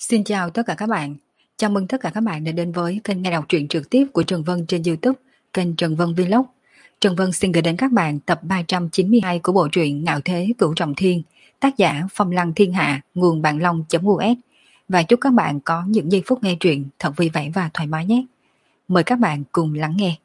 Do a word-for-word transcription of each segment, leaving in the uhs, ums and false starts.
Xin chào tất cả các bạn. Chào mừng tất cả các bạn đã đến với kênh nghe đọc truyện trực tiếp của Trần Vân trên YouTube, kênh Trần Vân Vlog. Trần Vân xin gửi đến các bạn tập ba trăm chín mươi hai của bộ truyện Ngạo Thế Cửu Trọng Thiên, tác giả Phong Lăng Thiên Hạ, nguồn bạn long.us. Và chúc các bạn có những giây phút nghe truyện thật vui vẻ và thoải mái nhé. Mời các bạn cùng lắng nghe.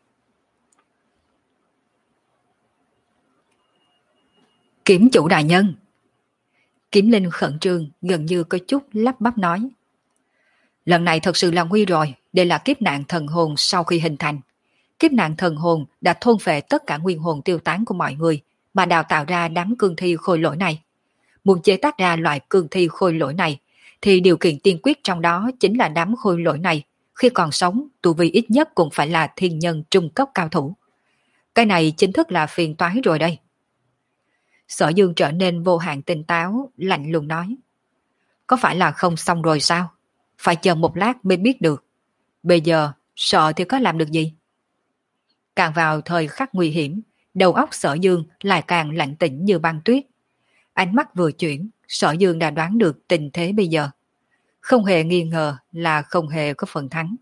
Kiếm chủ đại nhân. Kiếm Linh khẩn trương, gần như có chút lắp bắp nói. Lần này thật sự là nguy rồi, đây là kiếp nạn thần hồn sau khi hình thành. Kiếp nạn thần hồn đã thôn phệ tất cả nguyên hồn tiêu tán của mọi người, mà đào tạo ra đám cương thi khôi lỗi này. Muốn chế tác ra loại cương thi khôi lỗi này, thì điều kiện tiên quyết trong đó chính là đám khôi lỗi này, khi còn sống, tu vi ít nhất cũng phải là thiên nhân trung cấp cao thủ. Cái này chính thức là phiền toái rồi đây. Sở Dương trở nên vô hạn tỉnh táo, lạnh lùng nói. Có phải là không xong rồi sao? Phải chờ một lát mới biết được. Bây giờ, sợ thì có làm được gì? Càng vào thời khắc nguy hiểm, đầu óc Sở Dương lại càng lạnh tĩnh như băng tuyết. Ánh mắt vừa chuyển, Sở Dương đã đoán được tình thế bây giờ. Không hề nghi ngờ là không hề có phần thắng.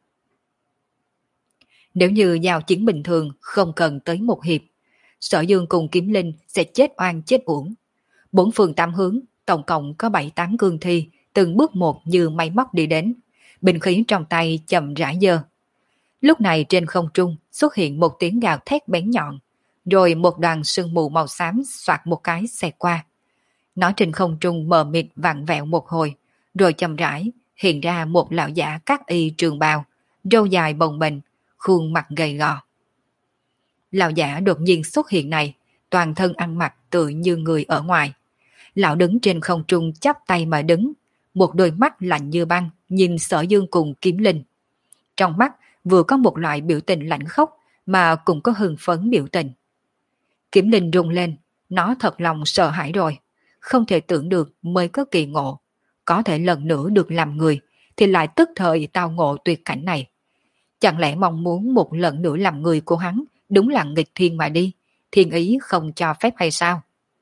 Nếu như giao chiến bình thường không cần tới một hiệp, Sở Dương cùng Kiếm Linh sẽ chết oan chết uổng. Bốn phương tám hướng, tổng cộng có bảy tám cương thi, từng bước một như máy móc đi đến. Bình khí trong tay chậm rãi giơ. Lúc này trên không trung xuất hiện một tiếng gào thét bén nhọn, rồi một đoàn sương mù màu xám xoạt một cái xẹt qua. Nó trên không trung mờ mịt vặn vẹo một hồi, rồi chậm rãi hiện ra một lão giả cát y trường bào, râu dài bồng bềnh, khuôn mặt gầy gò. Lão giả đột nhiên xuất hiện này, toàn thân ăn mặc tựa như người ở ngoài. Lão đứng trên không trung chắp tay mà đứng, một đôi mắt lạnh như băng nhìn Sở Dương cùng Kiếm Linh. Trong mắt vừa có một loại biểu tình lạnh khốc mà cũng có hưng phấn biểu tình. Kiếm Linh rung lên, nó thật lòng sợ hãi rồi, không thể tưởng được mới có kỳ ngộ, có thể lần nữa được làm người thì lại tức thời tao ngộ tuyệt cảnh này. Chẳng lẽ mong muốn một lần nữa làm người của hắn đúng là nghịch thiên mà đi, thiên ý không cho phép hay sao?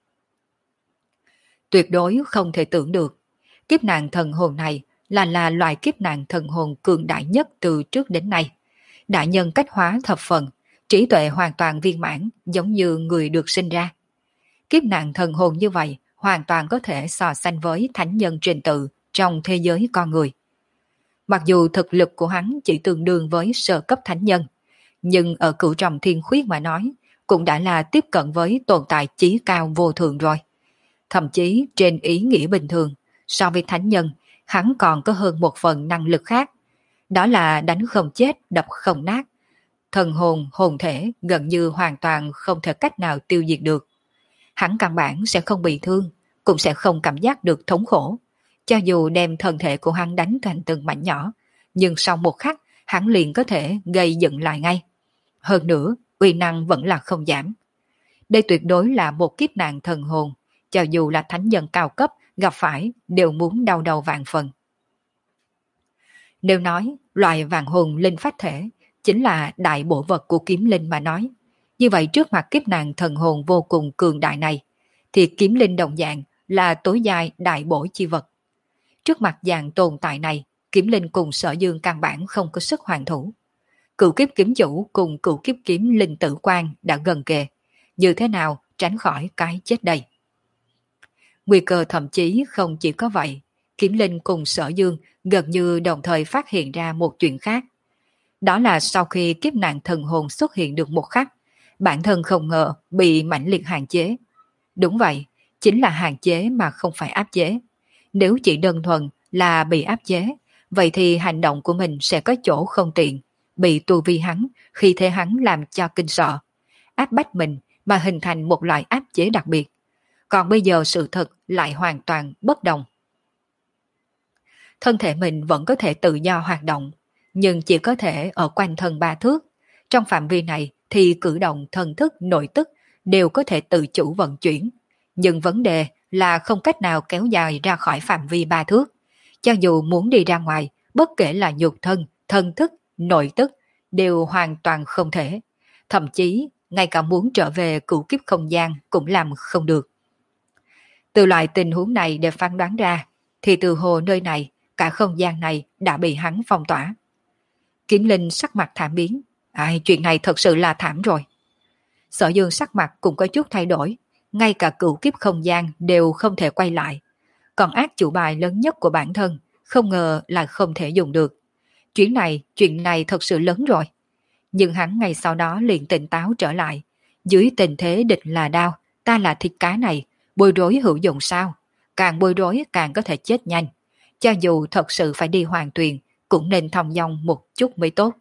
Tuyệt đối không thể tưởng được, kiếp nạn thần hồn này là là loại kiếp nạn thần hồn cường đại nhất từ trước đến nay. Đại nhân cách hóa thập phần, trí tuệ hoàn toàn viên mãn giống như người được sinh ra. Kiếp nạn thần hồn như vậy hoàn toàn có thể so sánh với thánh nhân trình tự trong thế giới con người. Mặc dù thực lực của hắn chỉ tương đương với sơ cấp thánh nhân, nhưng ở cửu trọng thiên khuyết mà nói, cũng đã là tiếp cận với tồn tại chí cao vô thượng rồi. Thậm chí trên ý nghĩa bình thường, so với thánh nhân, hắn còn có hơn một phần năng lực khác. Đó là đánh không chết, đập không nát. Thần hồn, hồn thể gần như hoàn toàn không thể cách nào tiêu diệt được. Hắn căn bản sẽ không bị thương, cũng sẽ không cảm giác được thống khổ. Cho dù đem thân thể của hắn đánh thành từng mảnh nhỏ, nhưng sau một khắc, hắn liền có thể gây dựng lại ngay. Hơn nữa, uy năng vẫn là không giảm. Đây tuyệt đối là một kiếp nạn thần hồn, cho dù là thánh nhân cao cấp gặp phải đều muốn đau đầu vạn phần. Nếu nói loại vạn hồn linh phách thể chính là đại bổ vật của Kiếm Linh mà nói, như vậy trước mặt kiếp nạn thần hồn vô cùng cường đại này, thì Kiếm Linh đồng dạng là tối giai đại bổ chi vật. Trước mặt dạng tồn tại này, Kiếm Linh cùng Sở Dương căn bản không có sức hoàn thủ. Cửu kiếp kiếm chủ cùng cửu kiếp kiếm linh tử quan đã gần kề, như thế nào tránh khỏi cái chết đây? Nguy cơ thậm chí không chỉ có vậy, Kiếm Linh cùng Sở Dương gần như đồng thời phát hiện ra một chuyện khác. Đó là sau khi kiếp nạn thần hồn xuất hiện được một khắc, bản thân không ngờ bị mãnh liệt hạn chế. Đúng vậy, chính là hạn chế mà không phải áp chế. Nếu chỉ đơn thuần là bị áp chế, vậy thì hành động của mình sẽ có chỗ không tiện, bị tu vi hắn, khi thế hắn làm cho kinh sợ, áp bách mình mà hình thành một loại áp chế đặc biệt. Còn bây giờ sự thật lại hoàn toàn bất đồng. Thân thể mình vẫn có thể tự do hoạt động, nhưng chỉ có thể ở quanh thân ba thước. Trong phạm vi này thì cử động thần thức, nội tức đều có thể tự chủ vận chuyển. Nhưng vấn đề là không cách nào kéo dài ra khỏi phạm vi ba thước. Cho dù muốn đi ra ngoài, bất kể là nhục thân, thần thức, nội tức đều hoàn toàn không thể. Thậm chí, ngay cả muốn trở về cửu kiếp không gian cũng làm không được. Từ loại tình huống này để phán đoán ra, thì từ hồ nơi này cả không gian này đã bị hắn phong tỏa. Kiếm Linh sắc mặt thảm biến. Ai, chuyện này thật sự là thảm rồi. Sở Dương sắc mặt cũng có chút thay đổi, ngay cả cửu kiếp không gian đều không thể quay lại. Còn ác chủ bài lớn nhất của bản thân, không ngờ là không thể dùng được. Chuyện này, chuyện này thật sự lớn rồi. Nhưng hắn ngay sau đó liền tỉnh táo trở lại. Dưới tình thế địch là đao, ta là thịt cá này, bối rối hữu dụng sao? Càng bối rối càng có thể chết nhanh. Cho dù thật sự phải đi hoàng tuyền, cũng nên thong dong một chút mới tốt.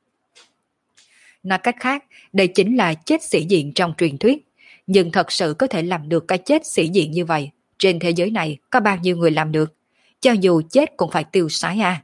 Nói cách khác, đây chính là chết sĩ diện trong truyền thuyết. Nhưng thật sự có thể làm được cái chết sĩ diện như vậy. Trên thế giới này có bao nhiêu người làm được? Cho dù chết cũng phải tiêu sái à.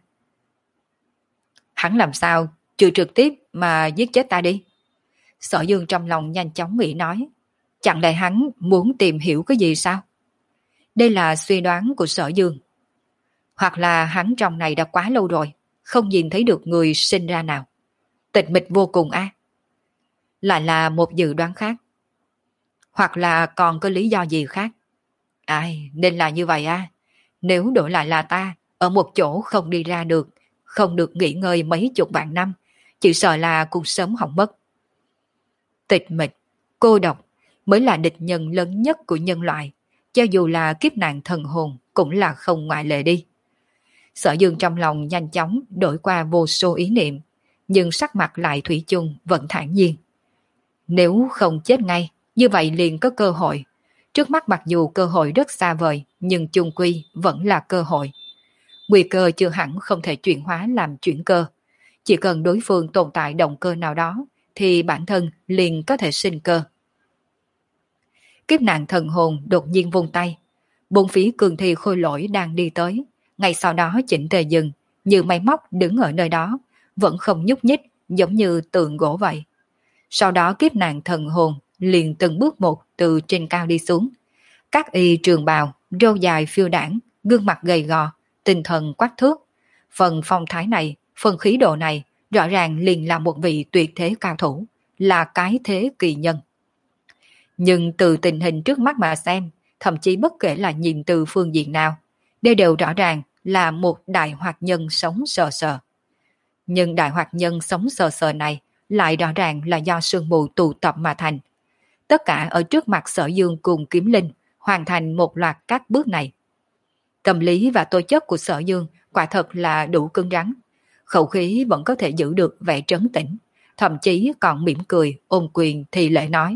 Hắn làm sao, trừ trực tiếp mà giết chết ta đi. Sở Dương trong lòng nhanh chóng nghĩ nói. Chẳng lẽ hắn muốn tìm hiểu cái gì sao? Đây là suy đoán của Sở Dương. Hoặc là hắn trong này đã quá lâu rồi, không nhìn thấy được người sinh ra nào. Tịch mịch vô cùng a. À? Lại là một dự đoán khác. Hoặc là còn có lý do gì khác. Ai, nên là như vậy à. Nếu đổi lại là ta, ở một chỗ không đi ra được, không được nghỉ ngơi mấy chục vạn năm, chỉ sợ là cũng sớm hỏng mất. Tịch mịch, cô độc mới là địch nhân lớn nhất của nhân loại, cho dù là kiếp nạn thần hồn cũng là không ngoại lệ đi. Sở Dương trong lòng nhanh chóng đổi qua vô số ý niệm, nhưng sắc mặt lại thủy chung vẫn thản nhiên. Nếu không chết ngay, như vậy liền có cơ hội. Trước mắt mặc dù cơ hội rất xa vời, nhưng chung quy vẫn là cơ hội. Nguy cơ chưa hẳn không thể chuyển hóa làm chuyển cơ. Chỉ cần đối phương tồn tại động cơ nào đó, thì bản thân liền có thể sinh cơ. Kiếp nạn thần hồn đột nhiên vung tay. Bốn phía cường thi khôi lỗi đang đi tới. Ngay sau đó chỉnh tề dừng, như máy móc đứng ở nơi đó, vẫn không nhúc nhích, giống như tượng gỗ vậy. Sau đó kiếp nạn thần hồn liền từng bước một từ trên cao đi xuống. Các y trường bào, râu dài phiêu đảng, gương mặt gầy gò, tinh thần quắc thước. Phần phong thái này, phần khí độ này, rõ ràng liền là một vị tuyệt thế cao thủ, là cái thế kỳ nhân. Nhưng từ tình hình trước mắt mà xem, thậm chí bất kể là nhìn từ phương diện nào, đây đều rõ ràng là một đại hoạt nhân sống sờ sờ. Nhưng đại hoạt nhân sống sờ sờ này lại rõ ràng là do sương mù tụ tập mà thành. Tất cả ở trước mặt Sở Dương cùng Kiếm Linh hoàn thành một loạt các bước này. Tâm lý và tố chất của Sở Dương quả thật là đủ cứng rắn. Khẩu khí vẫn có thể giữ được vẻ trấn tĩnh, thậm chí còn mỉm cười ôm quyền thì lễ nói.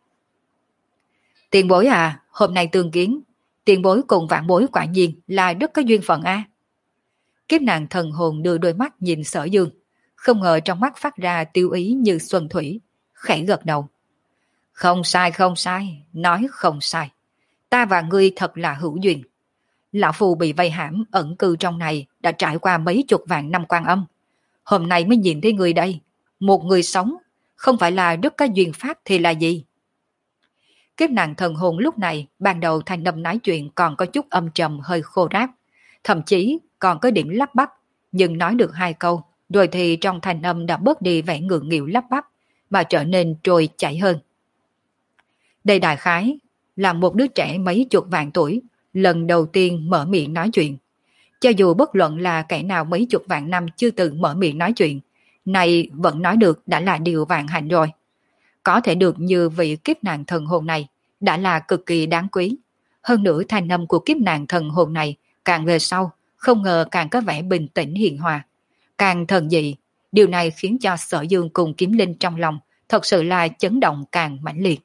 Tiền bối à, hôm nay tương kiến, tiền bối cùng vạn bối quả nhiên là rất có duyên phận a. Kiếp nạn thần hồn đưa đôi mắt nhìn Sở Dương, không ngờ trong mắt phát ra tiêu ý như xuân thủy, khẽ gật đầu. Không sai không sai, nói không sai. Ta và ngươi thật là hữu duyên. Lão Phu bị vây hãm ẩn cư trong này đã trải qua mấy chục vạn năm quan âm. Hôm nay mới nhìn thấy người đây. Một người sống, không phải là rất có duyên pháp thì là gì? Kiếp nạn thần hồn lúc này, ban đầu thanh âm nói chuyện còn có chút âm trầm hơi khô ráp. Thậm chí còn có điểm lắp bắp, nhưng nói được hai câu, rồi thì trong thanh âm đã bớt đi vẻ ngượng nghịu lắp bắp, mà trở nên trôi chảy hơn. Đây đại khái là một đứa trẻ mấy chục vạn tuổi, lần đầu tiên mở miệng nói chuyện. Cho dù bất luận là kẻ nào mấy chục vạn năm chưa từng mở miệng nói chuyện, này vẫn nói được đã là điều vạn hạnh rồi. Có thể được như vị kiếp nạn thần hồn này đã là cực kỳ đáng quý. Hơn nữa thanh âm của kiếp nạn thần hồn này càng về sau, không ngờ càng có vẻ bình tĩnh hiền hòa, càng thần dị. Điều này khiến cho Sở Dương cùng Kiếm Linh trong lòng thật sự là chấn động càng mãnh liệt.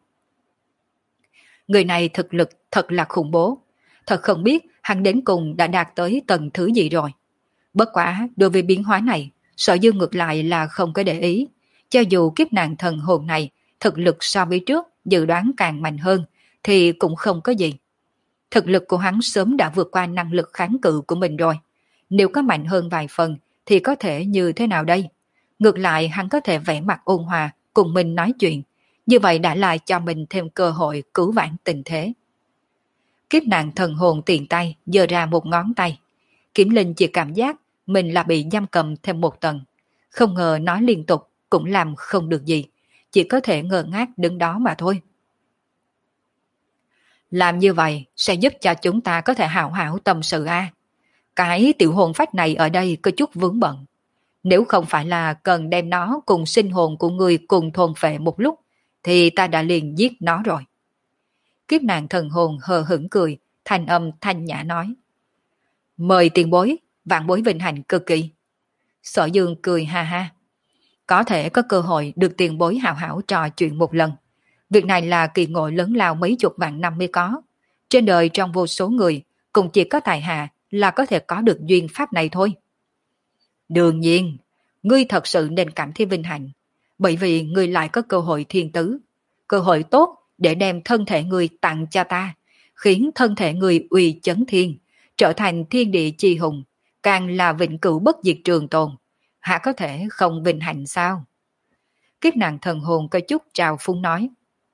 Người này thực lực thật là khủng bố. Thật không biết hắn đến cùng đã đạt tới tầng thứ gì rồi. Bất quá đối với biến hóa này, Sở Dương ngược lại là không có để ý. Cho dù kiếp nạn thần hồn này thực lực so với trước dự đoán càng mạnh hơn, thì cũng không có gì. Thực lực của hắn sớm đã vượt qua năng lực kháng cự của mình rồi. Nếu có mạnh hơn vài phần thì có thể như thế nào đây? Ngược lại hắn có thể vẽ mặt ôn hòa cùng mình nói chuyện. Như vậy đã lại cho mình thêm cơ hội cứu vãn tình thế. Kiếp nạn thần hồn tiện tay giơ ra một ngón tay. Kiếm Linh chỉ cảm giác mình là bị giam cầm thêm một tầng. Không ngờ nói liên tục cũng làm không được gì. Chỉ có thể ngơ ngác đứng đó mà thôi. Làm như vậy sẽ giúp cho chúng ta có thể hảo hảo tâm sự a. Cái tiểu hồn phách này ở đây có chút vướng bận. Nếu không phải là cần đem nó cùng sinh hồn của người cùng thôn phệ một lúc, thì ta đã liền giết nó rồi. Kiếp nạn thần hồn hờ hững cười, thanh âm thanh nhã nói. Mời tiền bối, vạn bối vinh hạnh cực kỳ. Sở Dương cười ha ha. Có thể có cơ hội được tiền bối hào hảo trò chuyện một lần. Việc này là kỳ ngộ lớn lao mấy chục vạn năm mới có. Trên đời trong vô số người, cũng chỉ có tài hạ là có thể có được duyên pháp này thôi. Đương nhiên, ngươi thật sự nên cảm thấy vinh hạnh, bởi vì ngươi lại có cơ hội thiên tứ, cơ hội tốt để đem thân thể ngươi tặng cho ta, khiến thân thể ngươi uy chấn thiên, trở thành thiên địa chi hùng, càng là vĩnh cửu bất diệt trường tồn. Hạ có thể không vinh hạnh sao? Kiếp nạn thần hồn có chút trào phúng nói.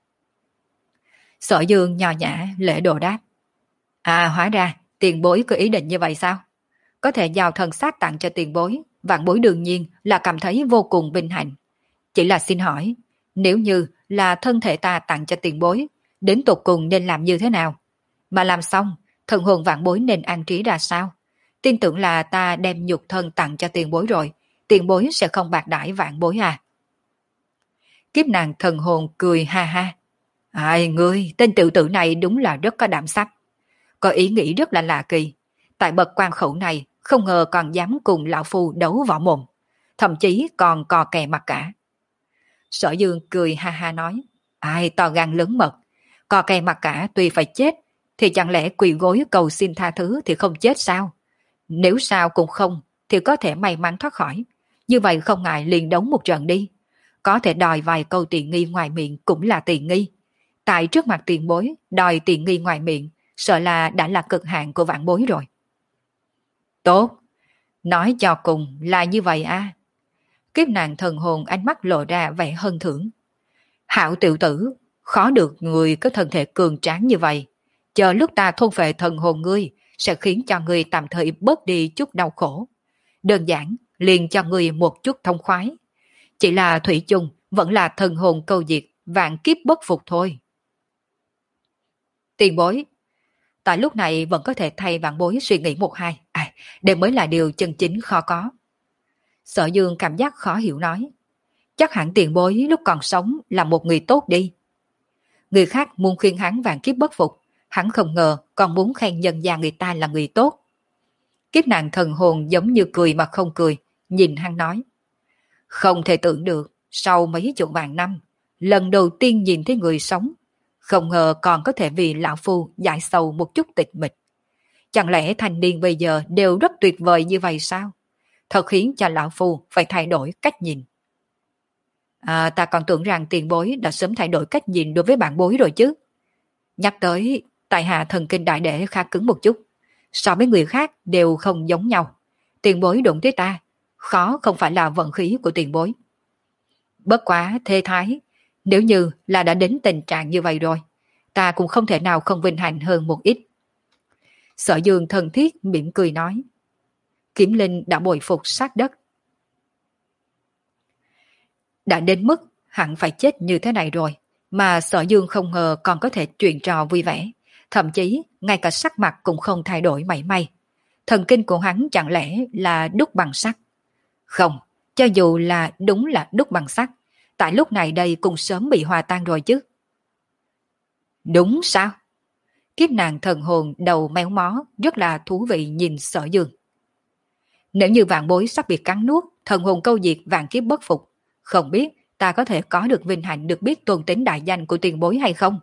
Sở Dương nho nhã lễ độ đáp. À, hóa ra tiền bối có ý định như vậy sao? Có thể giao thân xác tặng cho tiền bối, vạn bối đương nhiên là cảm thấy vô cùng vinh hạnh. Chỉ là xin hỏi, nếu như là thân thể ta tặng cho tiền bối, đến tột cùng nên làm như thế nào? Mà làm xong, thần hồn vạn bối nên an trí ra sao? Tin tưởng là ta đem nhục thân tặng cho tiền bối rồi, tiền bối sẽ không bạc đãi vạn bối à? Kiếp nàng thần hồn cười ha ha. Ai ngươi, tên tiểu tử này đúng là rất có đảm sắc. Có ý nghĩ rất là lạ kỳ. Tại bậc quan khẩu này, không ngờ còn dám cùng lão phu đấu võ mồm. Thậm chí còn cò kè mặt cả. Sở Dương cười ha ha nói. Ai to gan lớn mật. Cò kè mặt cả tuy phải chết, thì chẳng lẽ quỳ gối cầu xin tha thứ thì không chết sao? Nếu sao cũng không, thì có thể may mắn thoát khỏi. Như vậy không ngại liền đấu một trận đi. Có thể đòi vài câu tiền nghi ngoài miệng cũng là tiền nghi. Tại trước mặt tiền bối, đòi tiền nghi ngoài miệng, sợ là đã là cực hạn của vạn bối rồi. Tốt, nói cho cùng là như vậy à. Kiếp nạn thần hồn ánh mắt lộ ra vẻ hân thưởng. Hảo tiểu tử, khó được người có thân thể cường tráng như vậy. Chờ lúc ta thôn phệ thần hồn ngươi, sẽ khiến cho ngươi tạm thời bớt đi chút đau khổ. Đơn giản, liền cho ngươi một chút thông khoái. Chỉ là thủy chung vẫn là thần hồn câu diệt, vạn kiếp bất phục thôi. Tiền bối, tại lúc này vẫn có thể thay vạn bối suy nghĩ một hai. À, đây mới là điều chân chính khó có. Sở Dương cảm giác khó hiểu nói. Chắc hẳn tiền bối lúc còn sống là một người tốt đi. Người khác muốn khuyên hắn vạn kiếp bất phục, hắn không ngờ còn muốn khen nhân gia người ta là người tốt. Kiếp nạn thần hồn giống như cười mà không cười, nhìn hắn nói. Không thể tưởng được, sau mấy chục vạn năm, lần đầu tiên nhìn thấy người sống, không ngờ còn có thể vì lão phu giải sầu một chút tịch mịch. Chẳng lẽ thanh niên bây giờ đều rất tuyệt vời như vậy sao? Thật khiến cho lão phu phải thay đổi cách nhìn. À, ta còn tưởng rằng tiền bối đã sớm thay đổi cách nhìn đối với bạn bối rồi chứ. Nhắc tới, tại hạ thần kinh đại đệ khá cứng một chút. So với người khác đều không giống nhau. Tiền bối đụng tới ta, khó không phải là vận khí của tiền bối. Bất quá thê thái, nếu như là đã đến tình trạng như vậy rồi, ta cũng không thể nào không vinh hạnh hơn một ít. Sở Dương thân thiết mỉm cười nói. Kiếm Linh đã bồi phục sát đất. Đã đến mức hẳn phải chết như thế này rồi, mà Sở Dương không ngờ còn có thể chuyện trò vui vẻ, thậm chí ngay cả sắc mặt cũng không thay đổi mảy may. Thần kinh của hắn chẳng lẽ là đúc bằng sắt? Không, cho dù là đúng là đúc bằng sắt, tại lúc này đây cũng sớm bị hòa tan rồi chứ. Đúng sao? Kiếp nàng thần hồn đầu méo mó rất là thú vị nhìn Sở Dương. Nếu như vạn bối sắp bị cắn nuốt, thần hồn câu diệt vạn kiếp bất phục, không biết ta có thể có được vinh hạnh được biết tôn tính đại danh của tiền bối hay không?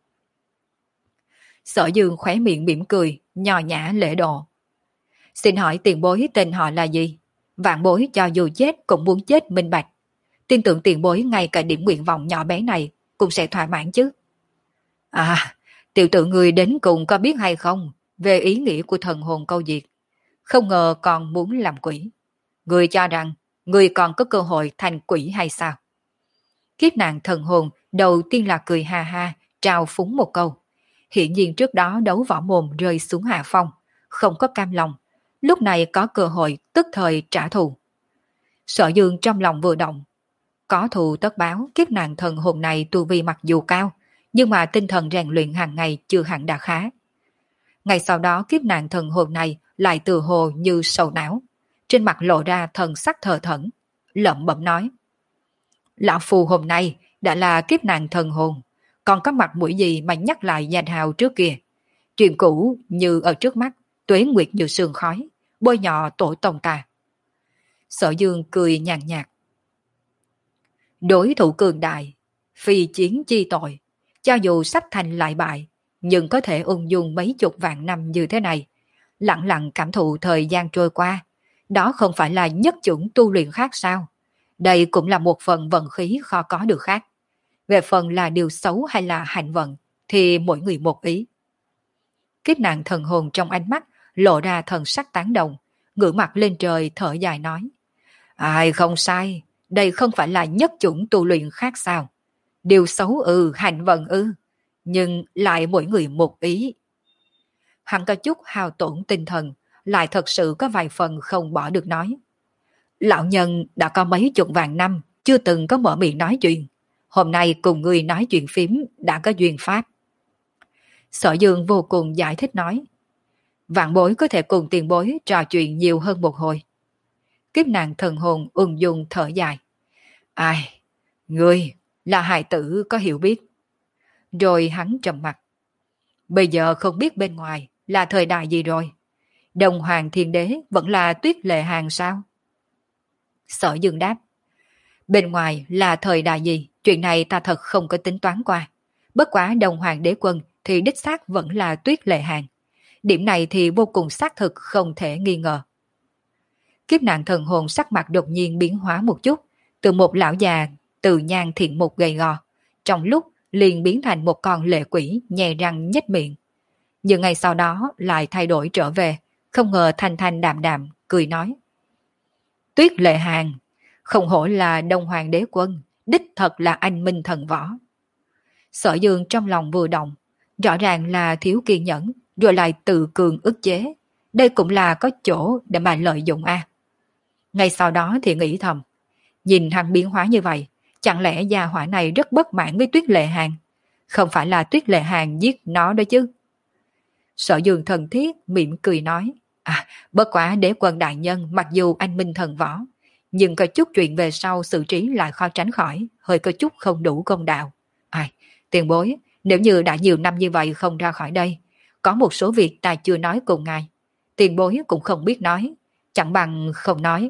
Sở Dương khóe miệng mỉm cười, nho nhã lễ độ. Xin hỏi tiền bối tên họ là gì? Vạn bối cho dù chết cũng muốn chết minh bạch. Tin tưởng tiền bối ngay cả điểm nguyện vọng nhỏ bé này cũng sẽ thỏa mãn chứ. À, tiểu tử người đến cùng có biết hay không về ý nghĩa của thần hồn câu diệt? Không ngờ còn muốn làm quỷ. Người cho rằng người còn có cơ hội thành quỷ hay sao? Kiếp nạn thần hồn đầu tiên là cười ha ha, trao phúng một câu. Hiện nhiên trước đó đấu võ mồm rơi xuống hạ phong, không có cam lòng. Lúc này có cơ hội tức thời trả thù. Sở Dương trong lòng vừa động. Có thù tất báo, kiếp nạn thần hồn này tu vi mặc dù cao, nhưng mà tinh thần rèn luyện hàng ngày chưa hẳn đã khá. Ngay sau đó kiếp nạn thần hồn này lại từ hồ như sầu não. Trên mặt lộ ra thần sắc thờ thẫn, lẩm bẩm nói. Lão phù hôm nay đã là kiếp nạn thần hồn, còn có mặt mũi gì mà nhắc lại danh hào trước kia. Chuyện cũ như ở trước mắt, tuế nguyệt như sương khói, bôi nhọ tổ tông ta. Sở Dương cười nhàn nhạt. Đối thủ cường đại, phi chiến chi tội, cho dù sắp thành lại bại, nhưng có thể ung dung mấy chục vạn năm như thế này, lặng lặng cảm thụ thời gian trôi qua, đó không phải là nhất chủng tu luyện khác sao? Đây cũng là một phần vận khí khó có được khác. Về phần là điều xấu hay là hạnh vận, thì mỗi người một ý. Kiếp nạn thần hồn trong ánh mắt lộ ra thần sắc tán đồng, ngửa mặt lên trời thở dài nói. Ai không sai, đây không phải là nhất chủng tu luyện khác sao? Điều xấu ư, hạnh vận ư, nhưng lại mỗi người một ý. Hắn có chút hao tổn tinh thần, lại thật sự có vài phần không bỏ được nói. Lão nhân đã có mấy chục vạn năm, chưa từng có mở miệng nói chuyện. Hôm nay cùng người nói chuyện phím đã có duyên pháp. Sở Dương vô cùng giải thích nói. Vạn bối có thể cùng tiền bối trò chuyện nhiều hơn một hồi. Kiếp nạn thần hồn ung dung thở dài. Ai, ngươi là hài tử có hiểu biết. Rồi hắn trầm mặt. Bây giờ không biết bên ngoài là thời đại gì rồi. Đồng Hoàng Thiên Đế vẫn là Tuyết Lệ Hàng sao? Sở Dương đáp. Bên ngoài là thời đại gì, chuyện này ta thật không có tính toán qua. Bất quá Đồng Hoàng Đế Quân thì đích xác vẫn là Tuyết Lệ Hàng. Điểm này thì vô cùng xác thực không thể nghi ngờ. Kiếp nạn thần hồn sắc mặt đột nhiên biến hóa một chút, từ một lão già từ nhan thiện mục gầy gò, trong lúc liền biến thành một con lệ quỷ nhè răng nhếch miệng. Nhưng ngày sau đó lại thay đổi trở về, không ngờ thanh thanh đạm đạm, cười nói. Tuyết Lệ Hàng, không hổ là Đông Hoàng Đế Quân, đích thật là anh minh thần võ. Sở Dương trong lòng vừa động, rõ ràng là thiếu kiên nhẫn, rồi lại tự cường ức chế. Đây cũng là có chỗ để mà lợi dụng a. À. Ngay sau đó thì nghĩ thầm, nhìn hắn biến hóa như vậy, chẳng lẽ gia hỏa này rất bất mãn với Tuyết Lệ Hàng? Không phải là Tuyết Lệ Hàng giết nó đó chứ? Sở Dương thần thiết mỉm cười nói, à, bất quá Đế Quân đại nhân mặc dù anh minh thần võ, nhưng có chút chuyện về sau xử trí lại khó tránh khỏi, hơi có chút không đủ công đạo. Ai, tiền bối, nếu như đã nhiều năm như vậy không ra khỏi đây, có một số việc ta chưa nói cùng ngài, tiền bối cũng không biết nói, chẳng bằng không nói.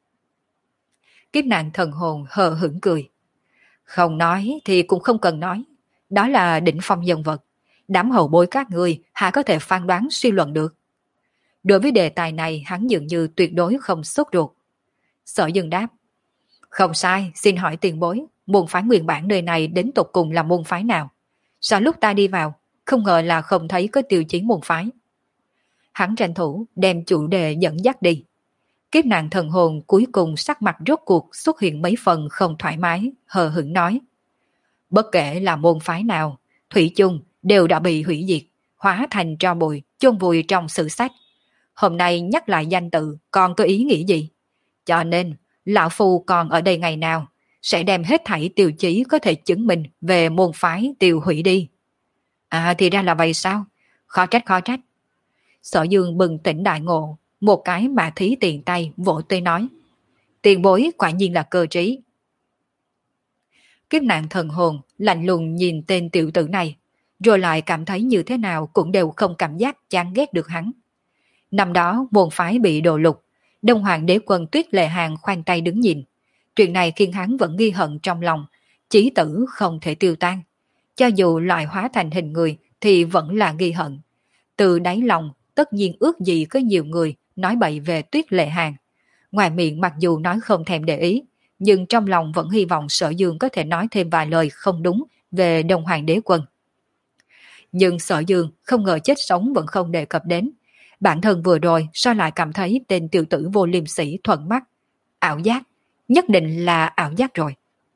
Kiếp nạn thần hồn hờ hững cười. Không nói thì cũng không cần nói, đó là đỉnh phong nhân vật, đám hậu bối các người hả có thể phán đoán suy luận được. Đối với đề tài này hắn dường như tuyệt đối không sốt ruột. Sở Dương đáp. Không sai, xin hỏi tiền bối, môn phái nguyên bản nơi này đến tục cùng là môn phái nào? Sao lúc ta đi vào, không ngờ là không thấy có tiêu chí môn phái. Hắn tranh thủ đem chủ đề dẫn dắt đi. Kiếp nạn thần hồn cuối cùng sắc mặt rốt cuộc xuất hiện mấy phần không thoải mái, hờ hững nói. Bất kể là môn phái nào, thủy chung đều đã bị hủy diệt, hóa thành tro bụi, chôn vùi trong sử sách. Hôm nay nhắc lại danh tự còn có ý nghĩa gì? Cho nên, lão phu còn ở đây ngày nào, sẽ đem hết thảy tiêu chí có thể chứng minh về môn phái tiêu hủy đi. À thì ra là vậy sao? Khó trách khó trách. Sở Dương bừng tỉnh đại ngộ, một cái mà thí tiền tay vỗ tay nói. Tiền bối quả nhiên là cơ trí. Kiếp nạn thần hồn lạnh lùng nhìn tên tiểu tử này, rồi lại cảm thấy như thế nào cũng đều không cảm giác chán ghét được hắn. Năm đó môn phái bị đổ lục, Đông Hoàng Đế Quân Tuyết Lệ Hàng khoanh tay đứng nhìn. Chuyện này khiến hắn vẫn ghi hận trong lòng, chí tử không thể tiêu tan. Cho dù loại hóa thành hình người thì vẫn là ghi hận. Từ đáy lòng tất nhiên ước gì có nhiều người nói bậy về Tuyết Lệ Hàng. Ngoài miệng mặc dù nói không thèm để ý, nhưng trong lòng vẫn hy vọng Sở Dương có thể nói thêm vài lời không đúng về Đông Hoàng Đế Quân. Nhưng Sở Dương không ngờ chết sống vẫn không đề cập đến. Bản thân vừa rồi sao lại cảm thấy tên tiểu tử vô liêm sỉ thuận mắt. Ảo giác, nhất định là ảo giác rồi.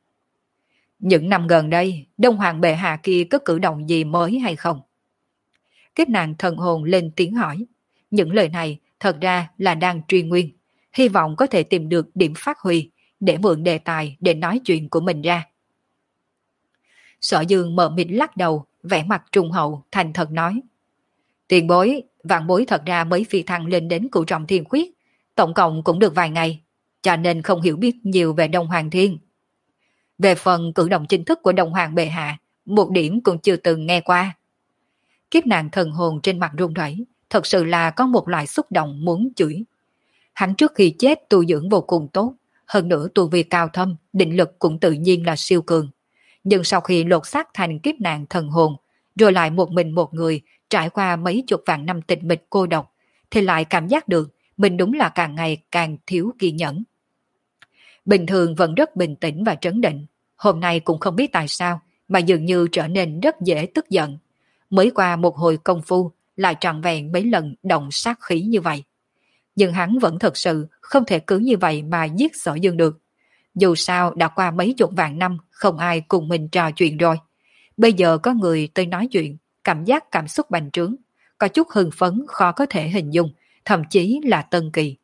Những năm gần đây, Đông Hoàng bệ hạ kia có cử động gì mới hay không? Kiếp nạn thần hồn lên tiếng hỏi. Những lời này thật ra là đang truy nguyên, hy vọng có thể tìm được điểm phát huy để mượn đề tài để nói chuyện của mình ra. Sở Dương mở mịt lắc đầu, vẻ mặt trung hậu, thành thật nói. Tiền bối, vạn bối thật ra mới phi thăng lên đến cửu trọng thiên khuyết, tổng cộng cũng được vài ngày, cho nên không hiểu biết nhiều về Đông Hoàng Thiên. Về phần cử động chính thức của Đông Hoàng bệ hạ, một điểm cũng chưa từng nghe qua. Kiếp nạn thần hồn trên mặt run rẩy, thật sự là có một loại xúc động muốn chửi. Hắn trước khi chết tu dưỡng vô cùng tốt, hơn nữa tu vi cao thâm, định lực cũng tự nhiên là siêu cường. Nhưng sau khi lột xác thành kiếp nạn thần hồn, rồi lại một mình một người trải qua mấy chục vạn năm tịch mịch cô độc, thì lại cảm giác được mình đúng là càng ngày càng thiếu kiên nhẫn. Bình thường vẫn rất bình tĩnh và trấn định, hôm nay cũng không biết tại sao mà dường như trở nên rất dễ tức giận. Mới qua một hồi công phu lại trọn vẹn mấy lần động sát khí như vậy. Nhưng hắn vẫn thật sự không thể cứ như vậy mà giết Sở Dương được. Dù sao đã qua mấy chục vạn năm không ai cùng mình trò chuyện rồi. Bây giờ có người tới nói chuyện, cảm giác cảm xúc bành trướng, có chút hưng phấn khó có thể hình dung, thậm chí là tân kỳ.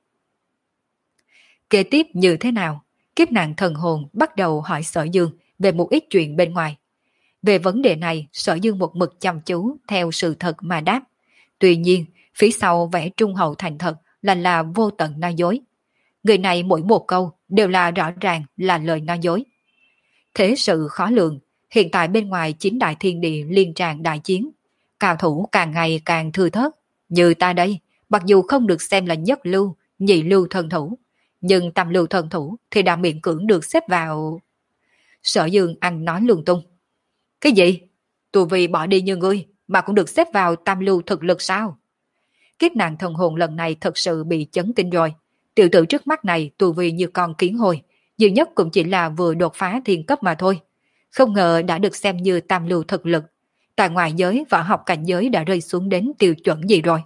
Kế tiếp như thế nào? Kiếp nạn thần hồn bắt đầu hỏi Sở Dương về một ít chuyện bên ngoài. Về vấn đề này, Sở Dương một mực chăm chú theo sự thật mà đáp. Tuy nhiên, phía sau vẻ trung hậu thành thật là là vô tận nói dối. Người này mỗi một câu đều là rõ ràng là lời nói dối. Thế sự khó lường, hiện tại bên ngoài chín đại thiên địa liên tràn đại chiến. Cao thủ càng ngày càng thưa thớt. Như ta đây, mặc dù không được xem là nhất lưu, nhị lưu thần thủ, nhưng tam lưu thần thủ thì đã miễn cưỡng được xếp vào. Sở Dương ăn nói lung tung. Cái gì? Tù vì bỏ đi như ngươi mà cũng được xếp vào tam lưu thực lực sao? Kiếp nạn thần hồn lần này thật sự bị chấn kinh rồi. Tiểu tử trước mắt này tù vì như con kiến hôi, duy nhất cũng chỉ là vừa đột phá thiên cấp mà thôi. Không ngờ đã được xem như tam lưu thực lực. Tại ngoại giới võ học cảnh giới đã rơi xuống đến tiêu chuẩn gì rồi?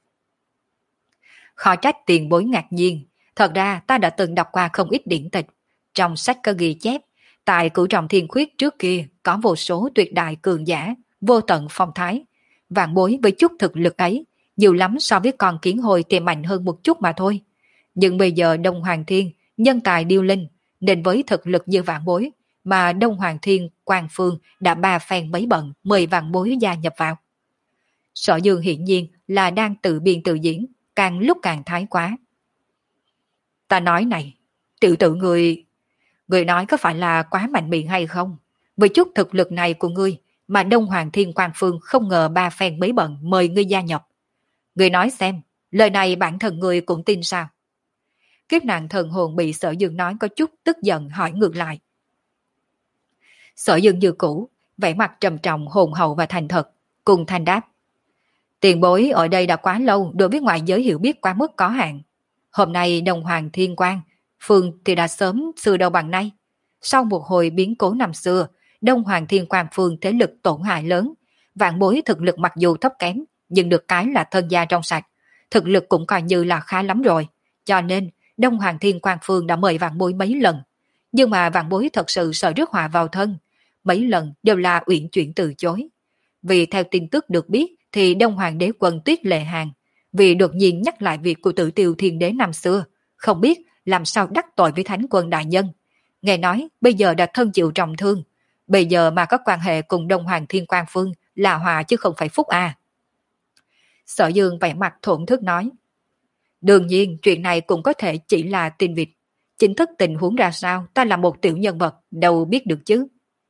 Khó trách tiền bối ngạc nhiên. Thật ra ta đã từng đọc qua không ít điển tịch. Trong sách có ghi chép, tại cửu trọng thiên khuyết trước kia có vô số tuyệt đại cường giả, vô tận phong thái. Vạn bối với chút thực lực ấy, nhiều lắm so với con kiến hồi thì mạnh hơn một chút mà thôi. Nhưng bây giờ Đông Hoàng Thiên, nhân tài điêu linh, nên với thực lực như vạn bối, mà Đông Hoàng Thiên, Quang Phương đã ba phen mấy bận mời vạn bối gia nhập vào. Sở Dương hiển nhiên là đang tự biên tự diễn, càng lúc càng thái quá. Ta nói này, tiểu tử người... Người nói có phải là quá mạnh miệng hay không? Với chút thực lực này của ngươi, mà Đông Hoàng Thiên Quang Phương không ngờ ba phen mấy bận mời ngươi gia nhập. Ngươi nói xem, lời này bản thân ngươi cũng tin sao? Kiếp nạn thần hồn bị Sở Dương nói có chút tức giận hỏi ngược lại. Sở Dương như cũ, vẻ mặt trầm trọng hồn hậu và thành thật, cùng thanh đáp. Tiền bối ở đây đã quá lâu đối với ngoại giới hiểu biết quá mức có hạn. Hôm nay Đông Hoàng Thiên Quang Phương thì đã sớm xưa đâu bằng nay. Sau một hồi biến cố năm xưa, Đông Hoàng Thiên Quang Phương thế lực tổn hại lớn. Vạn bối thực lực mặc dù thấp kém, nhưng được cái là thân gia trong sạch. Thực lực cũng coi như là khá lắm rồi. Cho nên, Đông Hoàng Thiên Quang Phương đã mời vạn bối mấy lần. Nhưng mà vạn bối thật sự sợ rước họa vào thân. Mấy lần đều là uyển chuyển từ chối. Vì theo tin tức được biết, thì Đông Hoàng đế quân Tuyết Lệ Hàn, vì đột nhiên nhắc lại việc của Tử Tiêu Thiên Đế năm xưa, không biết làm sao đắc tội với Thánh Quân đại nhân. Nghe nói bây giờ đã thân chịu trọng thương, bây giờ mà có quan hệ cùng Đông Hoàng Thiên Quang Phương là hòa chứ không phải phúc à. Sở Dương vẻ mặt thổn thức nói. Đương nhiên chuyện này cũng có thể chỉ là tin vịt. Chính thức tình huống ra sao ta là một tiểu nhân vật, đâu biết được chứ.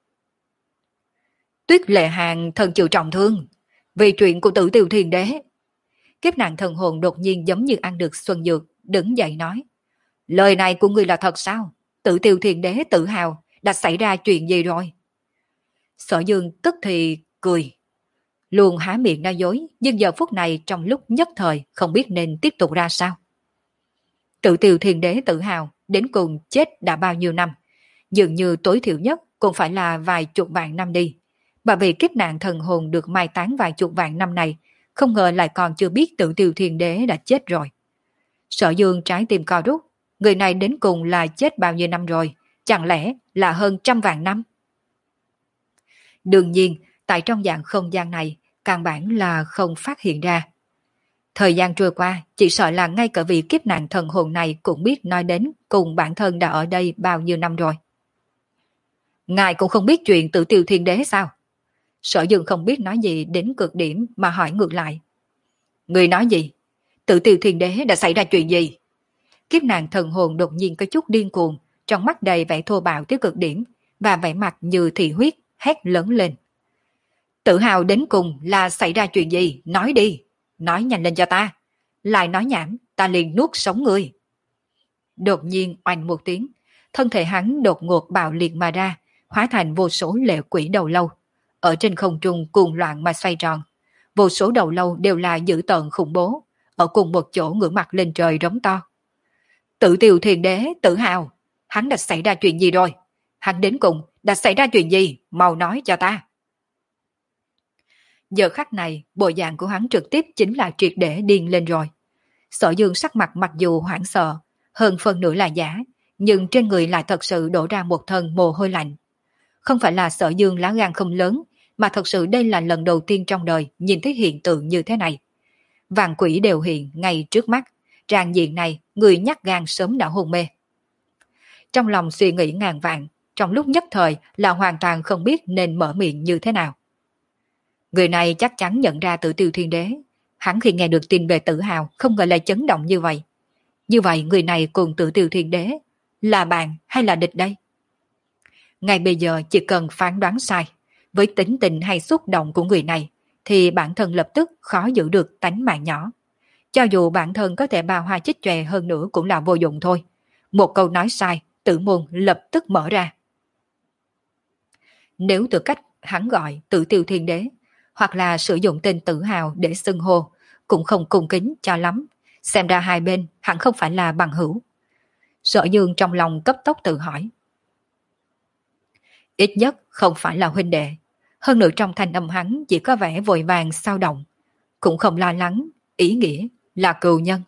Tuyết Lệ Hàn thân chịu trọng thương vì chuyện của Tử Tiêu Thiên Đế. Kiếp nạn thần hồn đột nhiên giống như ăn được xuân dược, đứng dậy nói. Lời này của ngươi là thật sao? Tử Tiêu Thiên Đế tự hào, đã xảy ra chuyện gì rồi? Sở Dương tức thì cười. Luôn há miệng nói dối, nhưng giờ phút này trong lúc nhất thời không biết nên tiếp tục ra sao. Tử Tiêu Thiên Đế tự hào, đến cùng chết đã bao nhiêu năm. Dường như tối thiểu nhất cũng phải là vài chục vạn năm đi. Mà vì kiếp nạn thần hồn được mai táng vài chục vạn năm này, không ngờ lại còn chưa biết Tử Tiêu Thiên Đế đã chết rồi. Sở Dương trái tim co rút, người này đến cùng là chết bao nhiêu năm rồi, chẳng lẽ là hơn trăm vạn năm? Đương nhiên, tại trong dạng không gian này, căn bản là không phát hiện ra. Thời gian trôi qua, chỉ sợ là ngay cả vị kiếp nạn thần hồn này cũng biết nói đến cùng bản thân đã ở đây bao nhiêu năm rồi. Ngài cũng không biết chuyện Tử Tiêu Thiên Đế sao? Sở Dương không biết nói gì đến cực điểm mà hỏi ngược lại. Người nói gì? Tự Tiêu Thiên Đế đã xảy ra chuyện gì? Kiếp nạn thần hồn đột nhiên có chút điên cuồng, trong mắt đầy vẻ thô bạo tới cực điểm, và vẻ mặt như thị huyết, hét lớn lên. Tự hào đến cùng là xảy ra chuyện gì? Nói đi, nói nhanh lên cho ta. Lại nói nhảm, ta liền nuốt sống ngươi. Đột nhiên oanh một tiếng, thân thể hắn đột ngột bạo liệt mà ra, hóa thành vô số lệ quỷ đầu lâu. Ở trên không trung cuồng loạn mà xoay tròn. Vô số đầu lâu đều là dữ tợn khủng bố, ở cùng một chỗ ngửa mặt lên trời rống to. Tự Tiêu Thiên Đế tự hào, hắn đã xảy ra chuyện gì rồi? Hắn đến cùng đã xảy ra chuyện gì? Mau nói cho ta. Giờ khắc này, bộ dạng của hắn trực tiếp chính là triệt để điên lên rồi. Sở Dương sắc mặt mặc dù hoảng sợ, hơn phần nửa là giả, nhưng trên người lại thật sự đổ ra một thân mồ hôi lạnh. Không phải là Sở Dương lá gan không lớn, mà thật sự đây là lần đầu tiên trong đời nhìn thấy hiện tượng như thế này. Vạn quỷ đều hiện ngay trước mắt, tràn diện này người nhát gan sớm đã hôn mê. Trong lòng suy nghĩ ngàn vạn, trong lúc nhất thời là hoàn toàn không biết nên mở miệng như thế nào. Người này chắc chắn nhận ra Tự Tiêu Thiên Đế. Hắn khi nghe được tin về Tử Hào không ngờ lại chấn động như vậy. Như vậy người này cùng Tự Tiêu Thiên Đế là bạn hay là địch đây? Ngay bây giờ chỉ cần phán đoán sai, với tính tình hay xúc động của người này, thì bản thân lập tức khó giữ được tánh mạng nhỏ. Cho dù bản thân có thể bao hoa chích chòe hơn nữa cũng là vô dụng thôi. Một câu nói sai, tử môn lập tức mở ra. Nếu từ cách hắn gọi Tự Tiêu Thiên Đế, hoặc là sử dụng tên Tử Hào để xưng hô, cũng không cung kính cho lắm. Xem ra hai bên hẳn không phải là bằng hữu. Sở Dương trong lòng cấp tốc tự hỏi. Ít nhất không phải là huynh đệ. Hơn nữa trong thanh âm hắn chỉ có vẻ vội vàng sao động. Cũng không lo lắng, ý nghĩa là cừu nhân.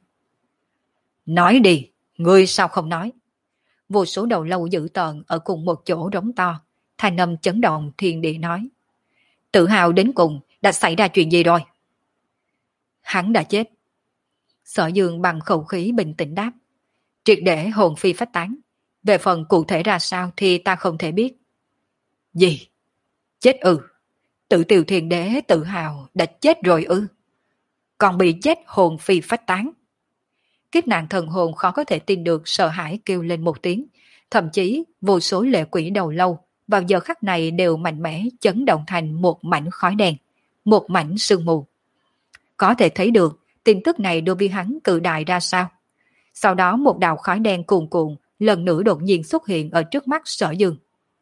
Nói đi, ngươi sao không nói? Vô số đầu lâu dữ tợn ở cùng một chỗ rống to. Thanh âm chấn động thiên địa nói. Tự hào đến cùng đã xảy ra chuyện gì rồi? Hắn đã chết. Sở Dương bằng khẩu khí bình tĩnh đáp. Triệt để hồn phi phách tán. Về phần cụ thể ra sao thì ta không thể biết. Gì? Chết ư? Tự Tiêu Thiên Đế tự hào đã chết rồi ư? Còn bị chết hồn phi phách tán. Kiếp nạn thần hồn khó có thể tin được, sợ hãi kêu lên một tiếng. Thậm chí vô số lệ quỷ đầu lâu vào giờ khắc này đều mạnh mẽ chấn động thành một mảnh khói đen, một mảnh sương mù. Có thể thấy được tin tức này đối với hắn cự đại ra sao. Sau đó một đạo khói đen cuồn cuộn lần nữa đột nhiên xuất hiện ở trước mắt Sở Dương.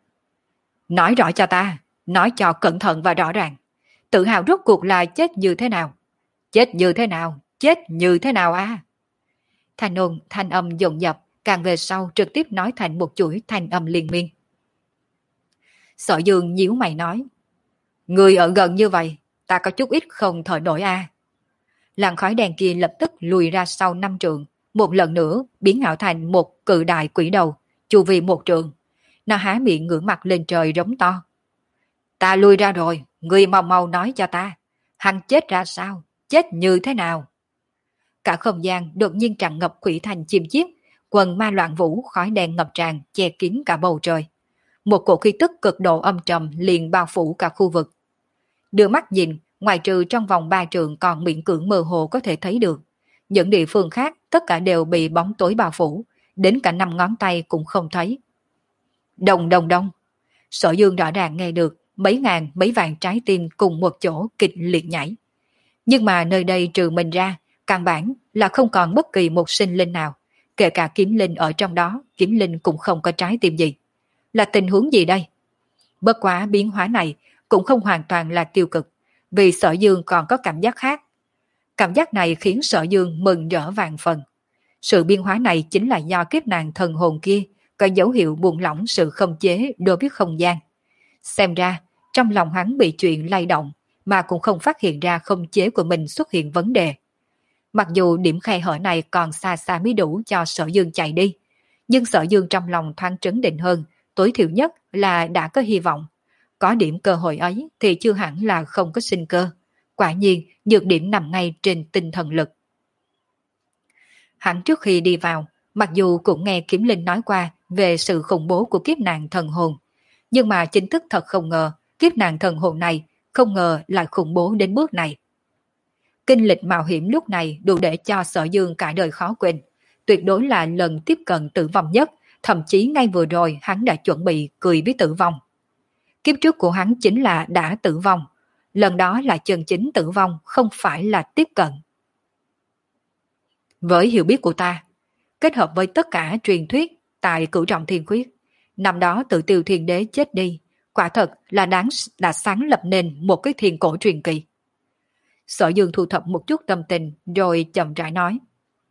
Nói rõ cho ta, nói cho cẩn thận và rõ ràng. Tự hào rốt cuộc là chết như thế nào? Chết như thế nào? Chết như thế nào à? Thanh ôn, thanh âm dồn dập, càng về sau trực tiếp nói thành một chuỗi thanh âm liên miên. Sở Dương nhíu mày nói. Người ở gần như vậy, ta có chút ít không thở nổi a. À. Làn khói đen kia lập tức lùi ra sau năm trượng, một lần nữa biến ảo thành một cự đại quỷ đầu, chu vi một trượng. Nó há miệng ngửa mặt lên trời rống to. Ta lui ra rồi, người mau mau nói cho ta. Hắn chết ra sao? Chết như thế nào? Cả không gian đột nhiên tràn ngập quỷ thành chim chiếc, quần ma loạn vũ khói đen ngập tràn che kín cả bầu trời. Một cổ khí tức cực độ âm trầm liền bao phủ cả khu vực. Đưa mắt nhìn, ngoài trừ trong vòng ba trường còn miễn cưỡng mơ hồ có thể thấy được. Những địa phương khác tất cả đều bị bóng tối bao phủ, đến cả năm ngón tay cũng không thấy. Đồng đồng đồng. Sở Dương rõ ràng nghe được mấy ngàn mấy vạn trái tim cùng một chỗ kịch liệt nhảy. Nhưng mà nơi đây trừ mình ra, căn bản là không còn bất kỳ một sinh linh nào. Kể cả kiếm linh ở trong đó, kiếm linh cũng không có trái tim gì. Là tình huống gì đây? Bất quá biến hóa này cũng không hoàn toàn là tiêu cực, vì Sở Dương còn có cảm giác khác. Cảm giác này khiến Sở Dương mừng rỡ vạn phần. Sự biến hóa này chính là do kiếp nạn thần hồn kia có dấu hiệu buông lỏng sự không chế đối với không gian. Xem ra, trong lòng hắn bị chuyện lay động, mà cũng không phát hiện ra không chế của mình xuất hiện vấn đề. Mặc dù điểm khe hở này còn xa xa mới đủ cho Sở Dương chạy đi, nhưng Sở Dương trong lòng thoáng trấn định hơn, tối thiểu nhất là đã có hy vọng. Có điểm cơ hội ấy thì chưa hẳn là không có sinh cơ. Quả nhiên, nhược điểm nằm ngay trên tinh thần lực. Hắn trước khi đi vào, mặc dù cũng nghe Kiếm Linh nói qua về sự khủng bố của kiếp nạn thần hồn, nhưng mà chính thức thật không ngờ, kiếp nạn thần hồn này không ngờ lại khủng bố đến bước này. Kinh lịch mạo hiểm lúc này đủ để cho Sở Dương cả đời khó quên. Tuyệt đối là lần tiếp cận tử vong nhất, thậm chí ngay vừa rồi hắn đã chuẩn bị cười với tử vong. Kiếp trước của hắn chính là đã tử vong. Lần đó là chân chính tử vong, không phải là tiếp cận. Với hiểu biết của ta, kết hợp với tất cả truyền thuyết tại Cửu Trọng Thiên Khuyết, năm đó Tự Tiêu Thiên Đế chết đi, quả thật là đáng đã sáng lập nên một cái thiên cổ truyền kỳ. Sở Dương thu thập một chút tâm tình rồi chậm rãi nói.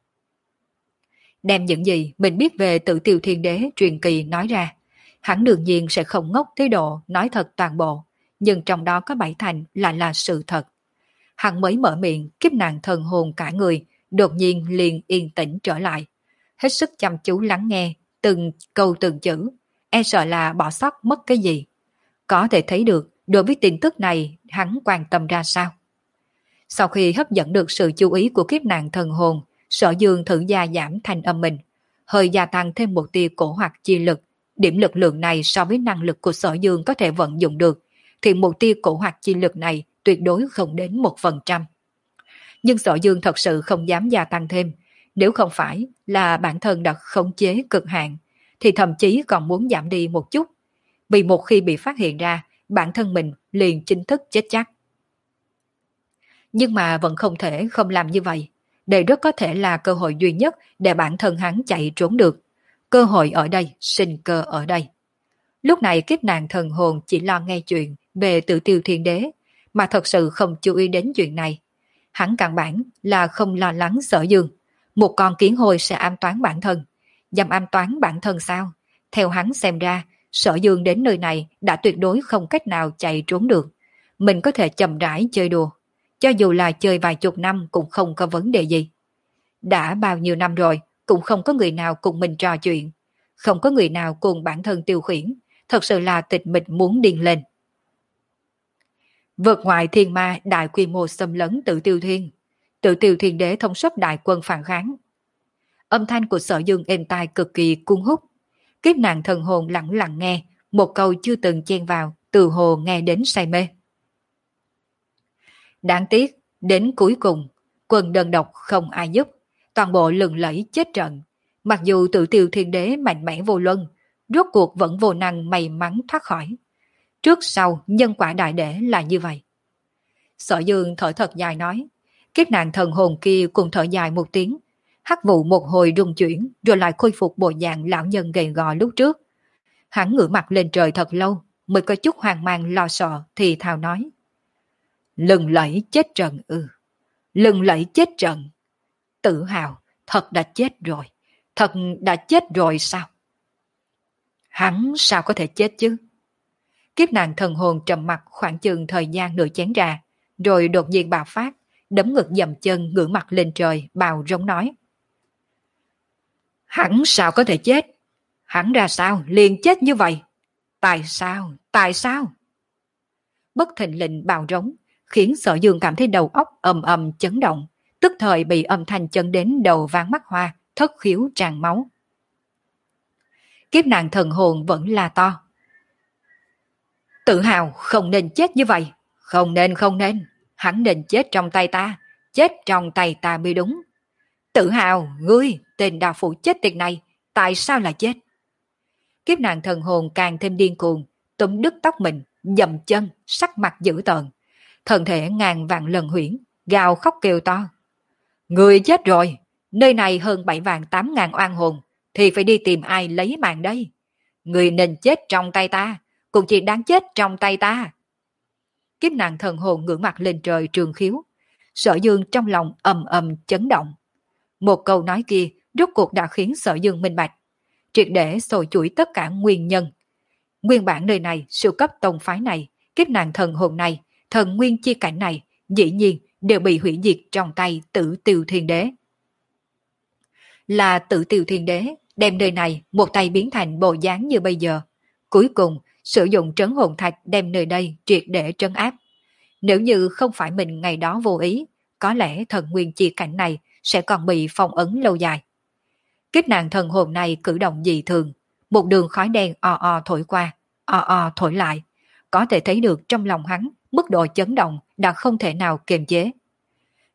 Đem những gì mình biết về Tự Tiêu Thiên Đế truyền kỳ nói ra, hắn đương nhiên sẽ không ngốc thế độ nói thật toàn bộ, nhưng trong đó có bảy thành lại là sự thật. Hắn mới mở miệng, kiếp nạn thần hồn cả người, đột nhiên liền yên tĩnh trở lại. Hết sức chăm chú lắng nghe, từng câu từng chữ, e sợ là bỏ sót mất cái gì. Có thể thấy được, đối với tin tức này, hắn quan tâm ra sao. Sau khi hấp dẫn được sự chú ý của kiếp nạn thần hồn, Sở Dương thử gia giảm thanh âm mình, hơi gia tăng thêm một tia cổ hoặc chi lực. Điểm lực lượng này so với năng lực của Sở Dương có thể vận dụng được, thì một tia cổ hoặc chi lực này tuyệt đối không đến một phần trăm. Nhưng Sở Dương thật sự không dám gia tăng thêm, nếu không phải là bản thân đã khống chế cực hạn, thì thậm chí còn muốn giảm đi một chút, vì một khi bị phát hiện ra, bản thân mình liền chính thức chết chắc. Nhưng mà vẫn không thể không làm như vậy, đây rất có thể là cơ hội duy nhất để bản thân hắn chạy trốn được. Cơ hội ở đây, sinh cơ ở đây. Lúc này kiếp nạn thần hồn chỉ lo nghe chuyện về Tự Tiêu Thiên Đế, mà thật sự không chú ý đến chuyện này. Hắn căn bản là không lo lắng Sở Dương. Một con kiến hôi sẽ ám toán bản thân. Dám ám toán bản thân sao? Theo hắn xem ra, Sở Dương đến nơi này đã tuyệt đối không cách nào chạy trốn được. Mình có thể chậm rãi chơi đùa. Cho dù là chơi vài chục năm cũng không có vấn đề gì. Đã bao nhiêu năm rồi, cũng không có người nào cùng mình trò chuyện. Không có người nào cùng bản thân tiêu khiển. Thật sự là tịch mịch muốn điên lên. Vượt ngoài thiên ma đại quy mô xâm lấn Tự Tiêu Thiên. Tự Tiêu Thiên Đế thống suất đại quân phản kháng. Âm thanh của Sở Dương êm tai cực kỳ cuốn hút. Kiếp nạn thần hồn lặng lặng nghe, một câu chưa từng chen vào, từ hồ nghe đến say mê. Đáng tiếc, đến cuối cùng, quân đơn độc không ai giúp, toàn bộ lừng lẫy chết trận. Mặc dù Tự Tiêu Thiên Đế mạnh mẽ vô luân, rốt cuộc vẫn vô năng may mắn thoát khỏi. Trước sau, nhân quả đại để là như vậy. Sở Dương thở thật dài nói, kiếp nạn thần hồn kia cùng thở dài một tiếng, hắc vụ một hồi rung chuyển, rồi lại khôi phục bộ dạng lão nhân gầy gò lúc trước. Hắn ngửa mặt lên trời thật lâu, mới có chút hoang mang lo sợ thì thào nói. Lừng lẫy chết trận ư, lừng lẫy chết trận. Tự hào, thật đã chết rồi, thật đã chết rồi sao? Hắn sao có thể chết chứ? Kiếp nạn thần hồn trầm mặt khoảng chừng thời gian nửa chén trà, rồi đột nhiên bạo phát, đấm ngực dầm chân ngửa mặt lên trời, bào rống nói. Hắn sao có thể chết? Hắn ra sao liền chết như vậy? Tại sao? Tại sao? Bất thình lình bào rống, khiến Sở Dương cảm thấy đầu óc ầm ầm chấn động, tức thời bị âm thanh chấn đến đầu váng mắt hoa, thất khiếu tràn máu. Kiếp nạn thần hồn vẫn là to. Tự hào không nên chết như vậy, không nên không nên, hắn nên chết trong tay ta, chết trong tay ta mới đúng. Tự hào, ngươi, tên đạo phụ chết tiệt này, tại sao lại chết? Kiếp nạn thần hồn càng thêm điên cuồng, túm đứt tóc mình, dậm chân, sắc mặt dữ tợn, thân thể ngàn vạn lần huyễn, gào khóc kêu to. Người chết rồi, nơi này hơn bảy vạn tám ngàn oan hồn, thì phải đi tìm ai lấy mạng đây? Người nên chết trong tay ta, cũng chỉ đáng chết trong tay ta. Kiếp nạn thần hồn ngửa mặt lên trời trường khiếu, Sở Dương trong lòng ầm ầm chấn động. Một câu nói kia rốt cuộc đã khiến Sở Dương minh bạch, triệt để xồi chuỗi tất cả nguyên nhân. Nguyên bản nơi này, siêu cấp tông phái này, kiếp nạn thần hồn này, thần nguyên chi cảnh này, dĩ nhiên đều bị hủy diệt trong tay Tự Tiêu Thiên Đế. Là Tự Tiêu Thiên Đế đem nơi này một tay biến thành bộ dáng như bây giờ. Cuối cùng, sử dụng trấn hồn thạch đem nơi đây triệt để trấn áp. Nếu như không phải mình ngày đó vô ý, có lẽ thần nguyên chi cảnh này sẽ còn bị phong ấn lâu dài. Kiếp nạn thần hồn này cử động dị thường, một đường khói đen o o thổi qua, o o thổi lại. Có thể thấy được trong lòng hắn, mức độ chấn động đã không thể nào kiềm chế.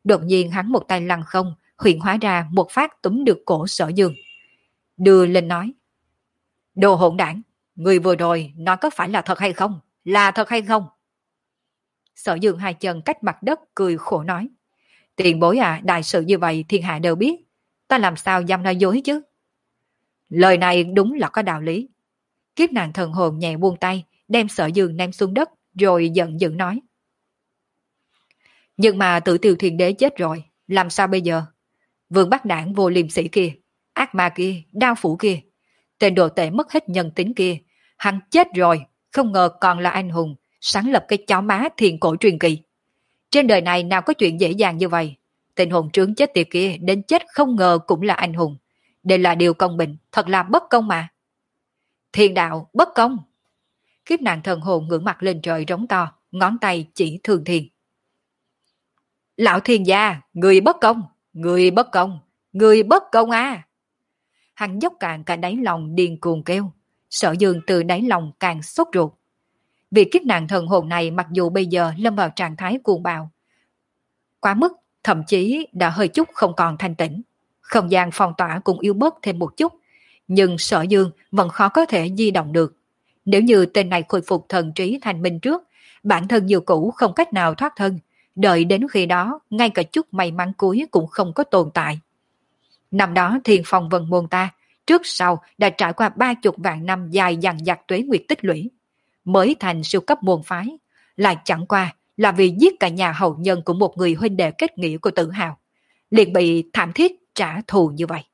Đột nhiên hắn một tay lăng không, hiện hóa ra một phát túm được cổ Sở Dương. Đưa lên nói. Đồ hỗn đảng, người vừa rồi nói có phải là thật hay không? Là thật hay không? Sở Dương hai chân cách mặt đất cười khổ nói. Tiền bối à, đại sự như vậy thiên hạ đều biết. Ta làm sao dám nói dối chứ? Lời này đúng là có đạo lý. Kiếp nạn thần hồn nhẹ buông tay, đem Sở Dương ném xuống đất, rồi giận dữ nói. Nhưng mà Tử Tiêu Thiên Đế chết rồi, làm sao bây giờ? Vương Bắc Đảng vô liêm sĩ kia, ác ma kia, đao phủ kia, tên đồ tể mất hết nhân tính kia, hắn chết rồi, không ngờ còn là anh hùng, sáng lập cái chó má thiền cổ truyền kỳ. Trên đời này nào có chuyện dễ dàng như vậy, tên hồn trướng chết tiệt kia đến chết không ngờ cũng là anh hùng. Đây là điều công bình, thật là bất công mà. Thiên đạo, bất công. Kiếp nạn thần hồn ngưỡng mặt lên trời rống to, ngón tay chỉ Thường Thiên. Lão thiên gia, người bất công, người bất công, người bất công à. Hắn dốc càng cả đáy lòng điên cuồng kêu, Sở Dương từ đáy lòng càng sốt ruột. Vì kiếp nạn thần hồn này mặc dù bây giờ lâm vào trạng thái cuồng bạo, quá mức, thậm chí đã hơi chút không còn thanh tĩnh. Không gian phong tỏa cũng yếu bớt thêm một chút, nhưng Sở Dương vẫn khó có thể di động được. Nếu như tên này khôi phục thần trí thành minh trước, bản thân như cũ không cách nào thoát thân, đợi đến khi đó, ngay cả chút may mắn cuối cũng không có tồn tại. Năm đó Thiên Phong Vân Môn ta, trước sau đã trải qua ba chục vạn năm dài dằng dặc tuế nguyệt tích lũy, mới thành siêu cấp môn phái, lại chẳng qua là vì giết cả nhà hậu nhân của một người huynh đệ kết nghĩa của Tử Hào, liền bị thảm thiết trả thù như vậy.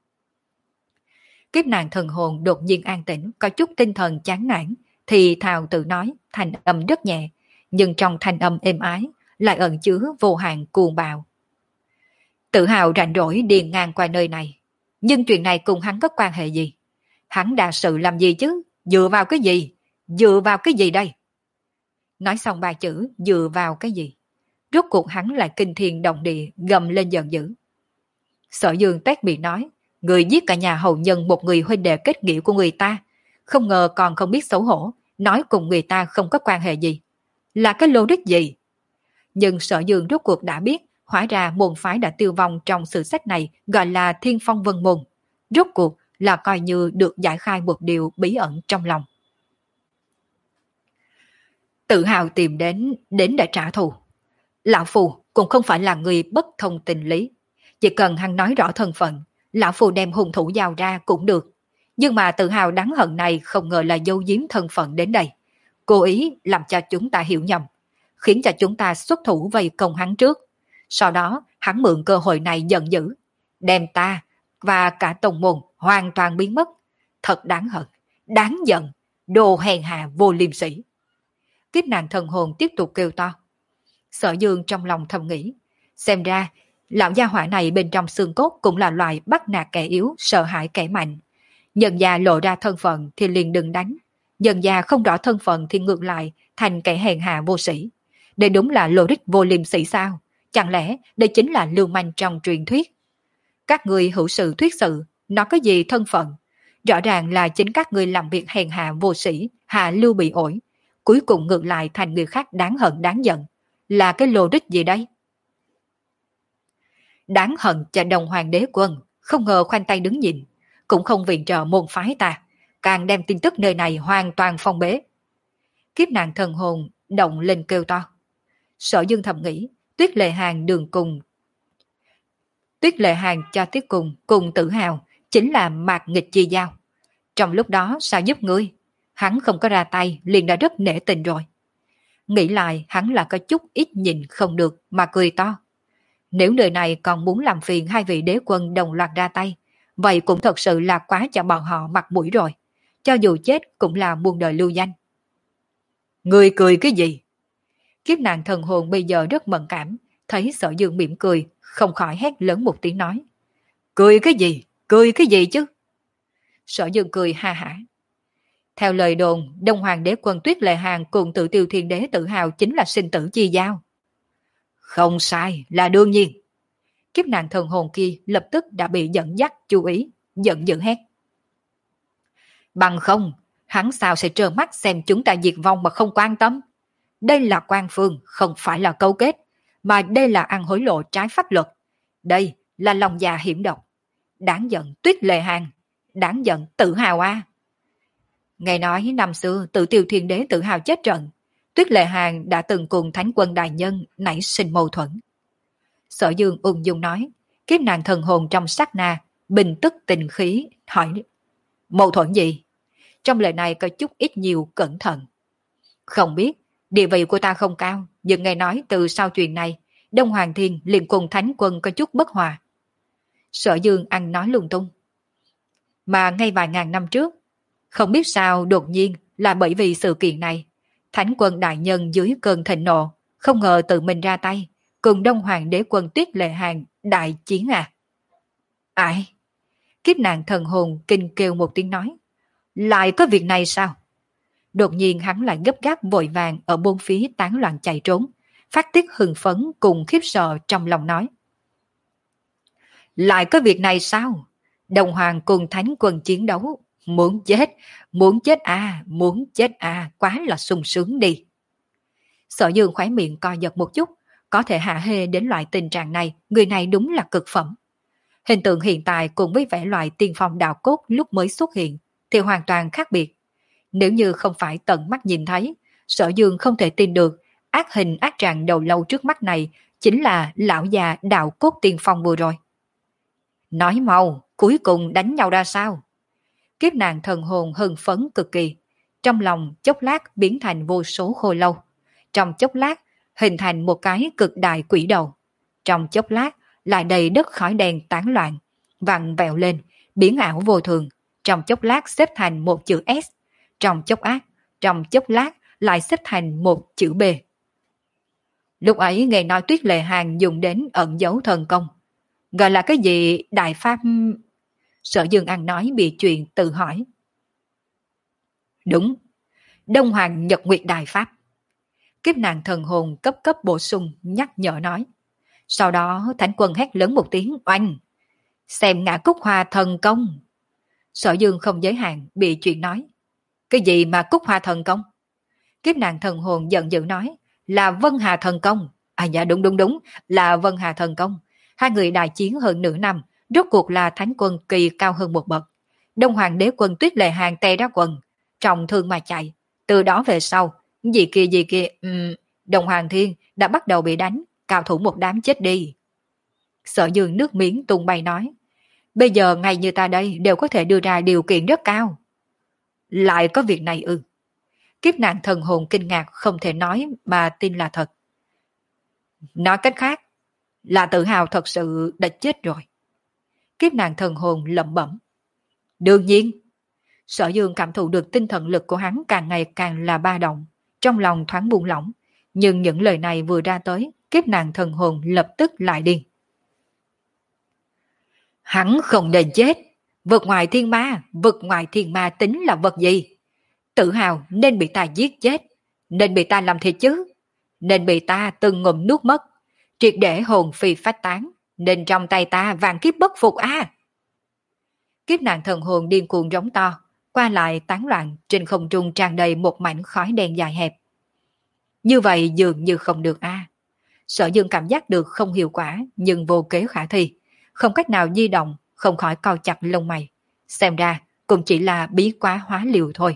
Kiếp nạn thần hồn đột nhiên an tĩnh, có chút tinh thần chán nản, thì thào tự nói, thành âm rất nhẹ, nhưng trong thanh âm êm ái lại ẩn chứa vô hạn cuồng bạo. Tự Hào rảnh rỗi điền ngang qua nơi này, nhưng chuyện này cùng hắn có quan hệ gì? Hắn đa sự làm gì chứ? Dựa vào cái gì? Dựa vào cái gì đây? Nói xong ba chữ dựa vào cái gì? Rốt cuộc hắn lại kinh thiên động địa gầm lên giận dữ. Sở Dương tét miệng nói, người giết cả nhà hậu nhân một người huynh đệ kết nghĩa của người ta, không ngờ còn không biết xấu hổ, nói cùng người ta không có quan hệ gì. Là cái lô đích gì? Nhưng Sở Dương rốt cuộc đã biết, hóa ra môn phái đã tiêu vong trong sử sách này gọi là Thiên Phong Vân Môn. Rốt cuộc là coi như được giải khai một điều bí ẩn trong lòng. Tự Hào tìm đến, đến để trả thù. Lão Phù cũng không phải là người bất thông tình lý. Chỉ cần hắn nói rõ thân phận, Lão Phù đem hung thủ giao ra cũng được. Nhưng mà Tự Hào đáng hận này không ngờ là giấu giếm thân phận đến đây. Cố ý làm cho chúng ta hiểu nhầm, khiến cho chúng ta xuất thủ vây công hắn trước. Sau đó hắn mượn cơ hội này giận dữ, đem ta và cả tông môn hoàn toàn biến mất. Thật đáng hận, đáng giận, đồ hèn hạ vô liêm sỉ. Kiếp nạn thần hồn tiếp tục kêu to. Sở Dương trong lòng thầm nghĩ, xem ra lão gia hỏa này bên trong xương cốt cũng là loài bắt nạt kẻ yếu, sợ hãi kẻ mạnh. Nhân gia lộ ra thân phận thì liền đừng đánh, nhân gia không rõ thân phận thì ngược lại thành kẻ hèn hạ vô sĩ. Đây đúng là logic vô liêm sỉ sao? Chẳng lẽ đây chính là lưu manh trong truyền thuyết? Các người hữu sự thuyết sự, nó có gì thân phận? Rõ ràng là chính các người làm việc hèn hạ vô sĩ, hạ lưu bị ổi, cuối cùng ngược lại thành người khác đáng hận đáng giận. Là cái logic gì đây? Đáng hận cho Đồng Hoàng Đế Quân, không ngờ khoanh tay đứng nhìn, cũng không viện trợ môn phái ta, càng đem tin tức nơi này hoàn toàn phong bế. Kiếp nạn thần hồn động lên kêu to. Sở Dương thầm nghĩ, Tuyết Lệ Hàng đường cùng. Tuyết Lệ Hàng cho Tiết Cùng cùng Tử Hào chính là mạc nghịch chi giao. Trong lúc đó sao giúp ngươi? Hắn không có ra tay liền đã rất nể tình rồi. Nghĩ lại hắn là có chút ít nhìn không được mà cười to. Nếu đời này còn muốn làm phiền hai vị đế quân đồng loạt ra tay, vậy cũng thật sự là quá cho bọn họ mặt mũi rồi. Cho dù chết cũng là muôn đời lưu danh. Người cười cái gì? Kiếp nạn thần hồn bây giờ rất mẫn cảm, thấy Sở Dương mỉm cười, không khỏi hét lớn một tiếng nói. Cười cái gì? Cười cái gì chứ? Sở Dương cười ha hả. Theo lời đồn, Đông Hoàng đế quân Tuyết Lệ Hàng cùng Tự Tiêu Thiên Đế Tự Hào chính là sinh tử chi giao. Không sai, là đương nhiên. Kiếp nạn thần hồn kia lập tức đã bị dẫn dắt chú ý, giận dữ hét. Bằng không, hắn sao sẽ trơ mắt xem chúng ta diệt vong mà không quan tâm? Đây là quan phương, không phải là câu kết. mà đây là ăn hối lộ trái pháp luật. Đây là lòng dạ hiểm độc. Đáng giận Tuyết Lệ Hàng, đáng giận tự hào a. Nghe nói năm xưa tự tiêu thiên đế tự hào chết trận, Tuyết Lệ Hàng đã từng cùng Thánh Quân đại nhân nảy sinh mâu thuẫn. Sở Dương ung dung nói, kiếp nàng thần hồn trong sát na, bình tức tình khí, hỏi mâu thuẫn gì? Trong lời này có chút ít nhiều cẩn thận. Không biết, địa vị của ta không cao, nhưng nghe nói từ sau chuyện này, Đông Hoàng Thiên liền cùng Thánh Quân có chút bất hòa. Sở Dương ăn nói lung tung. Mà ngay vài ngàn năm trước, không biết sao đột nhiên là bởi vì sự kiện này, Thánh Quân đại nhân dưới cơn thịnh nộ, không ngờ tự mình ra tay, cùng Đông Hoàng đế quân Tuyết Lệ Hàng đại chiến à? Ai? Kiếp nạn thần hồn kinh kêu một tiếng nói. Lại có việc này sao? Đột nhiên hắn lại gấp gáp vội vàng ở bốn phía tán loạn chạy trốn, phát tiết hưng phấn cùng khiếp sợ trong lòng nói. Lại có việc này sao? Đồng Hoàng cùng Thánh Quân chiến đấu, muốn chết, muốn chết à, muốn chết à, quá là sung sướng đi. Sở Dương khóe miệng co giật một chút, có thể hạ hê đến loại tình trạng này, người này đúng là cực phẩm. Hình tượng hiện tại cùng với vẻ loại tiên phong đạo cốt lúc mới xuất hiện thì hoàn toàn khác biệt. Nếu như không phải tận mắt nhìn thấy, Sở Dương không thể tin được ác hình ác trạng đầu lâu trước mắt này chính là lão già đạo cốt tiên phong vừa rồi. Nói mau, cuối cùng đánh nhau ra sao? Kiếp nạn thần hồn hưng phấn cực kỳ, trong lòng chốc lát biến thành vô số khô lâu, trong chốc lát hình thành một cái cực đại quỷ đầu, trong chốc lát lại đầy đất khói đen tán loạn, vặn vẹo lên, biến ảo vô thường, trong chốc lát xếp thành một chữ S, trong chốc lát, trong chốc lát lại xếp thành một chữ B. Lúc ấy nghe nói Tuyết Lệ Hàng dùng đến ẩn dấu thần công, gọi là cái gì đại pháp? Sở Dương ăn nói bị chuyện tự hỏi. Đúng, Đông Hoàng Nhật Nguyệt đại pháp. Kiếp nạn thần hồn cấp cấp bổ sung nhắc nhở nói. Sau đó Thánh Quân hét lớn một tiếng oanh. Xem ngã Cúc Hoa thần công. Sở Dương không giới hạn bị chuyện nói. Cái gì mà Cúc Hoa thần công? Kiếp nạn thần hồn giận dữ nói. Là Vân Hà thần công. À dạ đúng đúng đúng, là Vân Hà thần công. Hai người đại chiến hơn nửa năm, rốt cuộc là Thánh Quân kỳ cao hơn một bậc. Đông Hoàng đế quân Tuyết Lệ Hàng tè ra quần, trọng thương mà chạy. Từ đó về sau, gì kia gì kia, um, Đông Hoàng Thiên đã bắt đầu bị đánh, cao thủ một đám chết đi. Sở Dương nước miếng tung bay nói, bây giờ ngay như ta đây đều có thể đưa ra điều kiện rất cao. Lại có việc này ư? Kiếp nạn thần hồn kinh ngạc không thể nói mà tin là thật. Nói cách khác, là tự hào thật sự đã chết rồi. Kiếp nạn thần hồn lẩm bẩm. Đương nhiên. Sở Dương cảm thụ được tinh thần lực của hắn càng ngày càng là ba động, trong lòng thoáng buông lỏng, nhưng những lời này vừa ra tới, kiếp nạn thần hồn lập tức lại điên. Hắn không nên chết, vực ngoài thiên ma, vực ngoài thiên ma tính là vật gì? Tự hào nên bị ta giết chết, nên bị ta làm thịt chứ, nên bị ta từng ngụm nuốt mất, triệt để hồn phi phách tán, nên trong tay ta vạn kiếp bất phục a. À. Kiếp nạn thần hồn điên cuồng rống to, qua lại tán loạn, trên không trung tràn đầy một mảnh khói đen dài hẹp. Như vậy dường như không được a. À. Sở Dương cảm giác được không hiệu quả, nhưng vô kế khả thi, không cách nào di động, không khỏi cau chặt lông mày. Xem ra cũng chỉ là bí quá hóa liều thôi.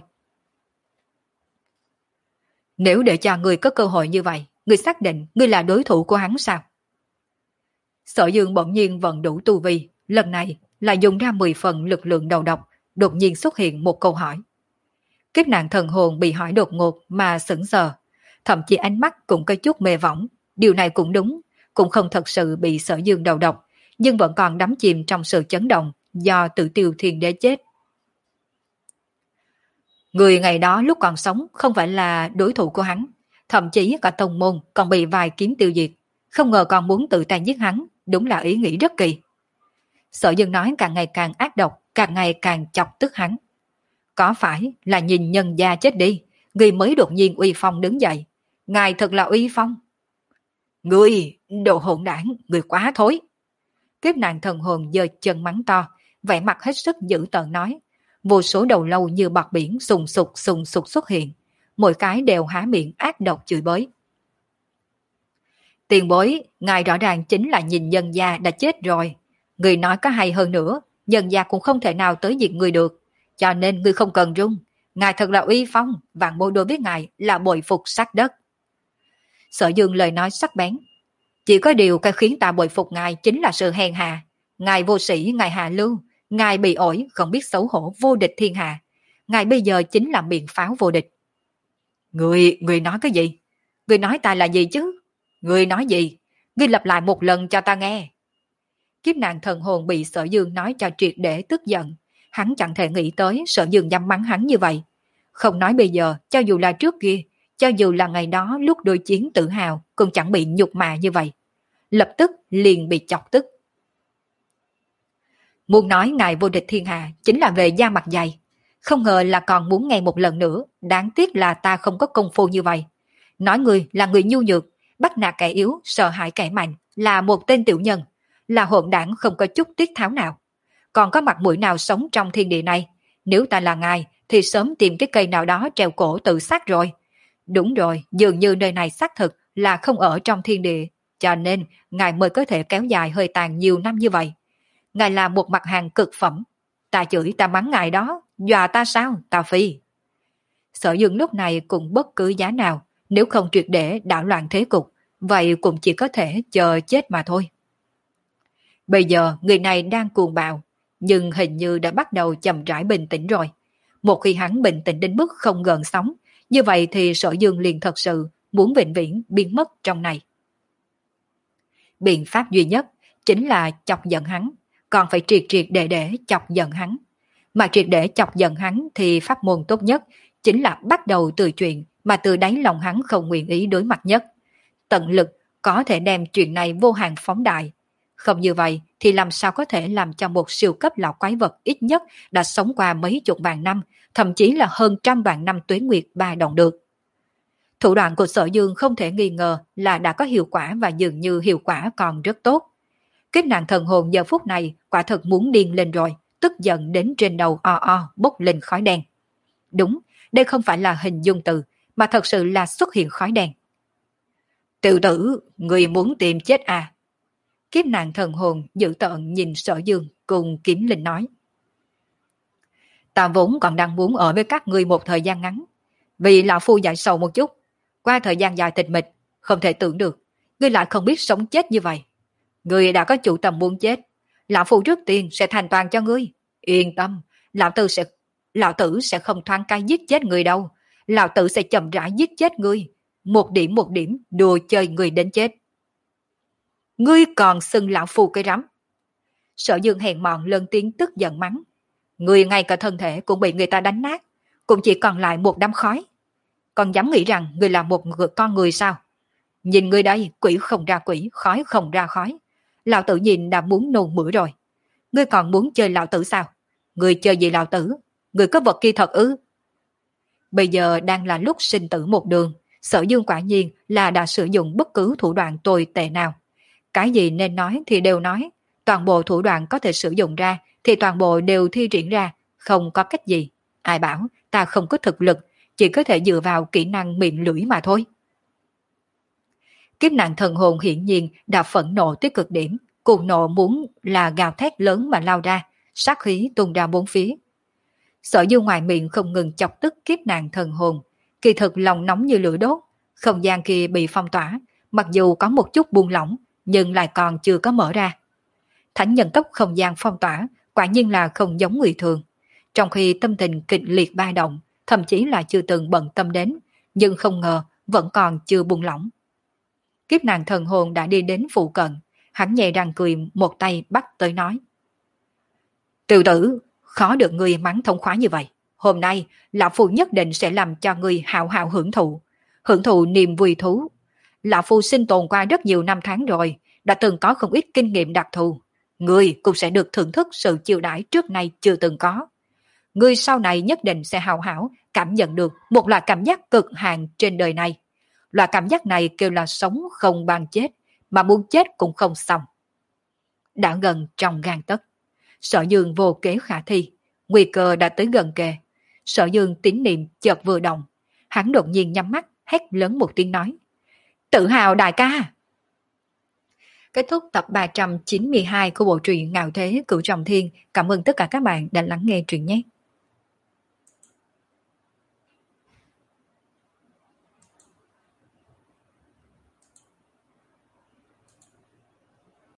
Nếu để cho người có cơ hội như vậy, người xác định người là đối thủ của hắn sao? Sở Dương bỗng nhiên vận đủ tu vi, lần này là dùng ra mười phần lực lượng đầu độc, đột nhiên xuất hiện một câu hỏi. Kiếp nạn thần hồn bị hỏi đột ngột mà sững sờ, thậm chí ánh mắt cũng có chút mê võng. Điều này cũng đúng, cũng không thật sự bị Sở Dương đầu độc, nhưng vẫn còn đắm chìm trong sự chấn động do tự tiêu thiên đế chết. Người ngày đó lúc còn sống không phải là đối thủ của hắn, thậm chí cả tông môn còn bị vài kiếm tiêu diệt, không ngờ còn muốn tự tay giết hắn, đúng là ý nghĩ rất kỳ. Sở Dương nói càng ngày càng ác độc, càng ngày càng chọc tức hắn. Có phải là nhìn nhân gia chết đi, người mới đột nhiên uy phong đứng dậy? Ngài thật là uy phong. Người, đồ hỗn đảng, người quá thối. Kiếp nạn thần hồn giơ chân mắng to, vẻ mặt hết sức dữ tợn nói. Vô số đầu lâu như bọt biển sùng sục sùng sục xuất hiện, mỗi cái đều há miệng ác độc chửi bới. Tiền bối, ngài rõ ràng chính là nhìn nhân gia đã chết rồi. Người nói có hay hơn nữa, nhân gia cũng không thể nào tới diệt người được. Cho nên người không cần run. Ngài thật là uy phong, vạn bối đối với ngài là bội phục sát đất. Sở Dương lời nói sắc bén. Chỉ có điều cái khiến ta bội phục ngài chính là sự hèn hạ. Ngài vô sĩ, ngài hạ lưu, ngài bị ổi, không biết xấu hổ vô địch thiên hạ. Ngài bây giờ chính là miệng pháo vô địch. Người, người nói cái gì? Người nói ta là gì chứ? Người nói gì? Người lặp lại một lần cho ta nghe. Kiếp nạn thần hồn bị Sở Dương nói cho triệt để tức giận. Hắn chẳng thể nghĩ tới Sở Dương dám mắng hắn như vậy. Không nói bây giờ, cho dù là trước kia, cho dù là ngày đó lúc đối chiến tự hào, cũng chẳng bị nhục mạ như vậy. Lập tức liền bị chọc tức. Muốn nói ngài vô địch thiên hạ chính là về da mặt dày. Không ngờ là còn muốn nghe một lần nữa, đáng tiếc là ta không có công phu như vậy. Nói người là người nhu nhược, bắt nạt kẻ yếu, sợ hãi kẻ mạnh, là một tên tiểu nhân, là hỗn đảng không có chút tiết tháo nào. Còn có mặt mũi nào sống trong thiên địa này? Nếu ta là ngài, thì sớm tìm cái cây nào đó treo cổ tự sát rồi. Đúng rồi, dường như nơi này xác thực là không ở trong thiên địa, cho nên ngài mới có thể kéo dài hơi tàn nhiều năm như vậy. Ngài là một mặt hàng cực phẩm. Ta chửi ta mắng ngài đó, dọa ta sao, ta phi. Sở Dương lúc này cũng bất cứ giá nào, nếu không triệt để đảo loạn thế cục, vậy cũng chỉ có thể chờ chết mà thôi. Bây giờ người này đang cuồng bạo, nhưng hình như đã bắt đầu chậm rãi bình tĩnh rồi. Một khi hắn bình tĩnh đến mức không gợn sóng, như vậy thì Sở Dương liền thật sự muốn vĩnh viễn biến mất trong này. Biện pháp duy nhất chính là chọc giận hắn, còn phải triệt triệt để để chọc giận hắn. Mà triệt để chọc giận hắn thì pháp môn tốt nhất chính là bắt đầu từ chuyện mà từ đáy lòng hắn không nguyện ý đối mặt nhất. Tận lực có thể đem chuyện này vô hạn phóng đại. Không như vậy thì làm sao có thể làm cho một siêu cấp lão quái vật ít nhất đã sống qua mấy chục vạn năm, thậm chí là hơn trăm vạn năm tuế nguyệt ba động được. Thủ đoạn của Sở Dương không thể nghi ngờ là đã có hiệu quả và dường như hiệu quả còn rất tốt. Kiếp nạn thần hồn giờ phút này quả thật muốn điên lên rồi, tức giận đến trên đầu o o bốc lên khói đen. Đúng, đây không phải là hình dung từ, mà thật sự là xuất hiện khói đen. Tiểu tử, người muốn tìm chết à? Kiếp nạn thần hồn dữ tợn nhìn Sở Dương cùng Kiếm Linh nói. Ta vốn còn đang muốn ở với các ngươi một thời gian ngắn, vì lão phu dạy sầu một chút, qua thời gian dài tịch mịch, không thể tưởng được, ngươi lại không biết sống chết như vậy. Ngươi đã có chủ tâm muốn chết, lão phu trước tiên sẽ thành toàn cho ngươi. Yên tâm, lão tử sẽ lão tử sẽ không thoáng cái giết chết ngươi đâu, lão tử sẽ chậm rãi giết chết ngươi, một điểm một điểm đùa chơi ngươi đến chết. Ngươi còn xưng lão phu cái rắm. Sở Dương hèn mọn lớn tiếng tức giận mắng. Ngươi ngay cả thân thể cũng bị người ta đánh nát, cũng chỉ còn lại một đám khói. Còn dám nghĩ rằng ngươi là một người, con người sao? Nhìn ngươi đây, quỷ không ra quỷ, khói không ra khói. Lão tử nhìn đã muốn nôn mửa rồi. Ngươi còn muốn chơi lão tử sao? Ngươi chơi gì lão tử? Ngươi có vật kia thật ư? Bây giờ đang là lúc sinh tử một đường. Sở Dương quả nhiên là đã sử dụng bất cứ thủ đoạn tồi tệ nào. Cái gì nên nói thì đều nói. Toàn bộ thủ đoạn có thể sử dụng ra thì toàn bộ đều thi triển ra. Không có cách gì. Ai bảo ta không có thực lực, chỉ có thể dựa vào kỹ năng miệng lưỡi mà thôi. Kiếp nạn thần hồn hiển nhiên đã phẫn nộ tới cực điểm. Cuồng nộ muốn là gào thét lớn mà lao ra, sát khí tung ra bốn phía. Sở Dương ngoài miệng không ngừng chọc tức kiếp nạn thần hồn, kỳ thực lòng nóng như lửa đốt. Không gian kia bị phong tỏa, mặc dù có một chút buông lỏng, nhưng lại còn chưa có mở ra. Thánh nhân cấp không gian phong tỏa, quả nhiên là không giống người thường. Trong khi tâm tình kịch liệt ba động, thậm chí là chưa từng bận tâm đến, nhưng không ngờ vẫn còn chưa buông lỏng. Kiếp nạn thần hồn đã đi đến phụ cận, hắn nhẹ răng cười một tay bắt tới nói. Tiểu tử, khó được ngươi mắng thông khoái như vậy. Hôm nay, lão phu nhất định sẽ làm cho ngươi hào hào hưởng thụ, hưởng thụ niềm vui thú. Lão phu sinh tồn qua rất nhiều năm tháng rồi, đã từng có không ít kinh nghiệm đặc thù. Ngươi cũng sẽ được thưởng thức sự chiêu đãi trước nay chưa từng có. Ngươi sau này nhất định sẽ hào hảo cảm nhận được một loại cảm giác cực hạn trên đời này. Loại cảm giác này kêu là sống không bằng chết, mà muốn chết cũng không xong. Đã gần trong gang tấc, Sở Dương vô kế khả thi, nguy cơ đã tới gần kề. Sở Dương tín niệm chợt vừa động, hắn đột nhiên nhắm mắt, hét lớn một tiếng nói. Tự hào đại ca! Kết thúc tập ba trăm chín mươi hai của bộ truyện Ngạo Thế Cửu Trọng Thiên. Cảm ơn tất cả các bạn đã lắng nghe truyện nhé.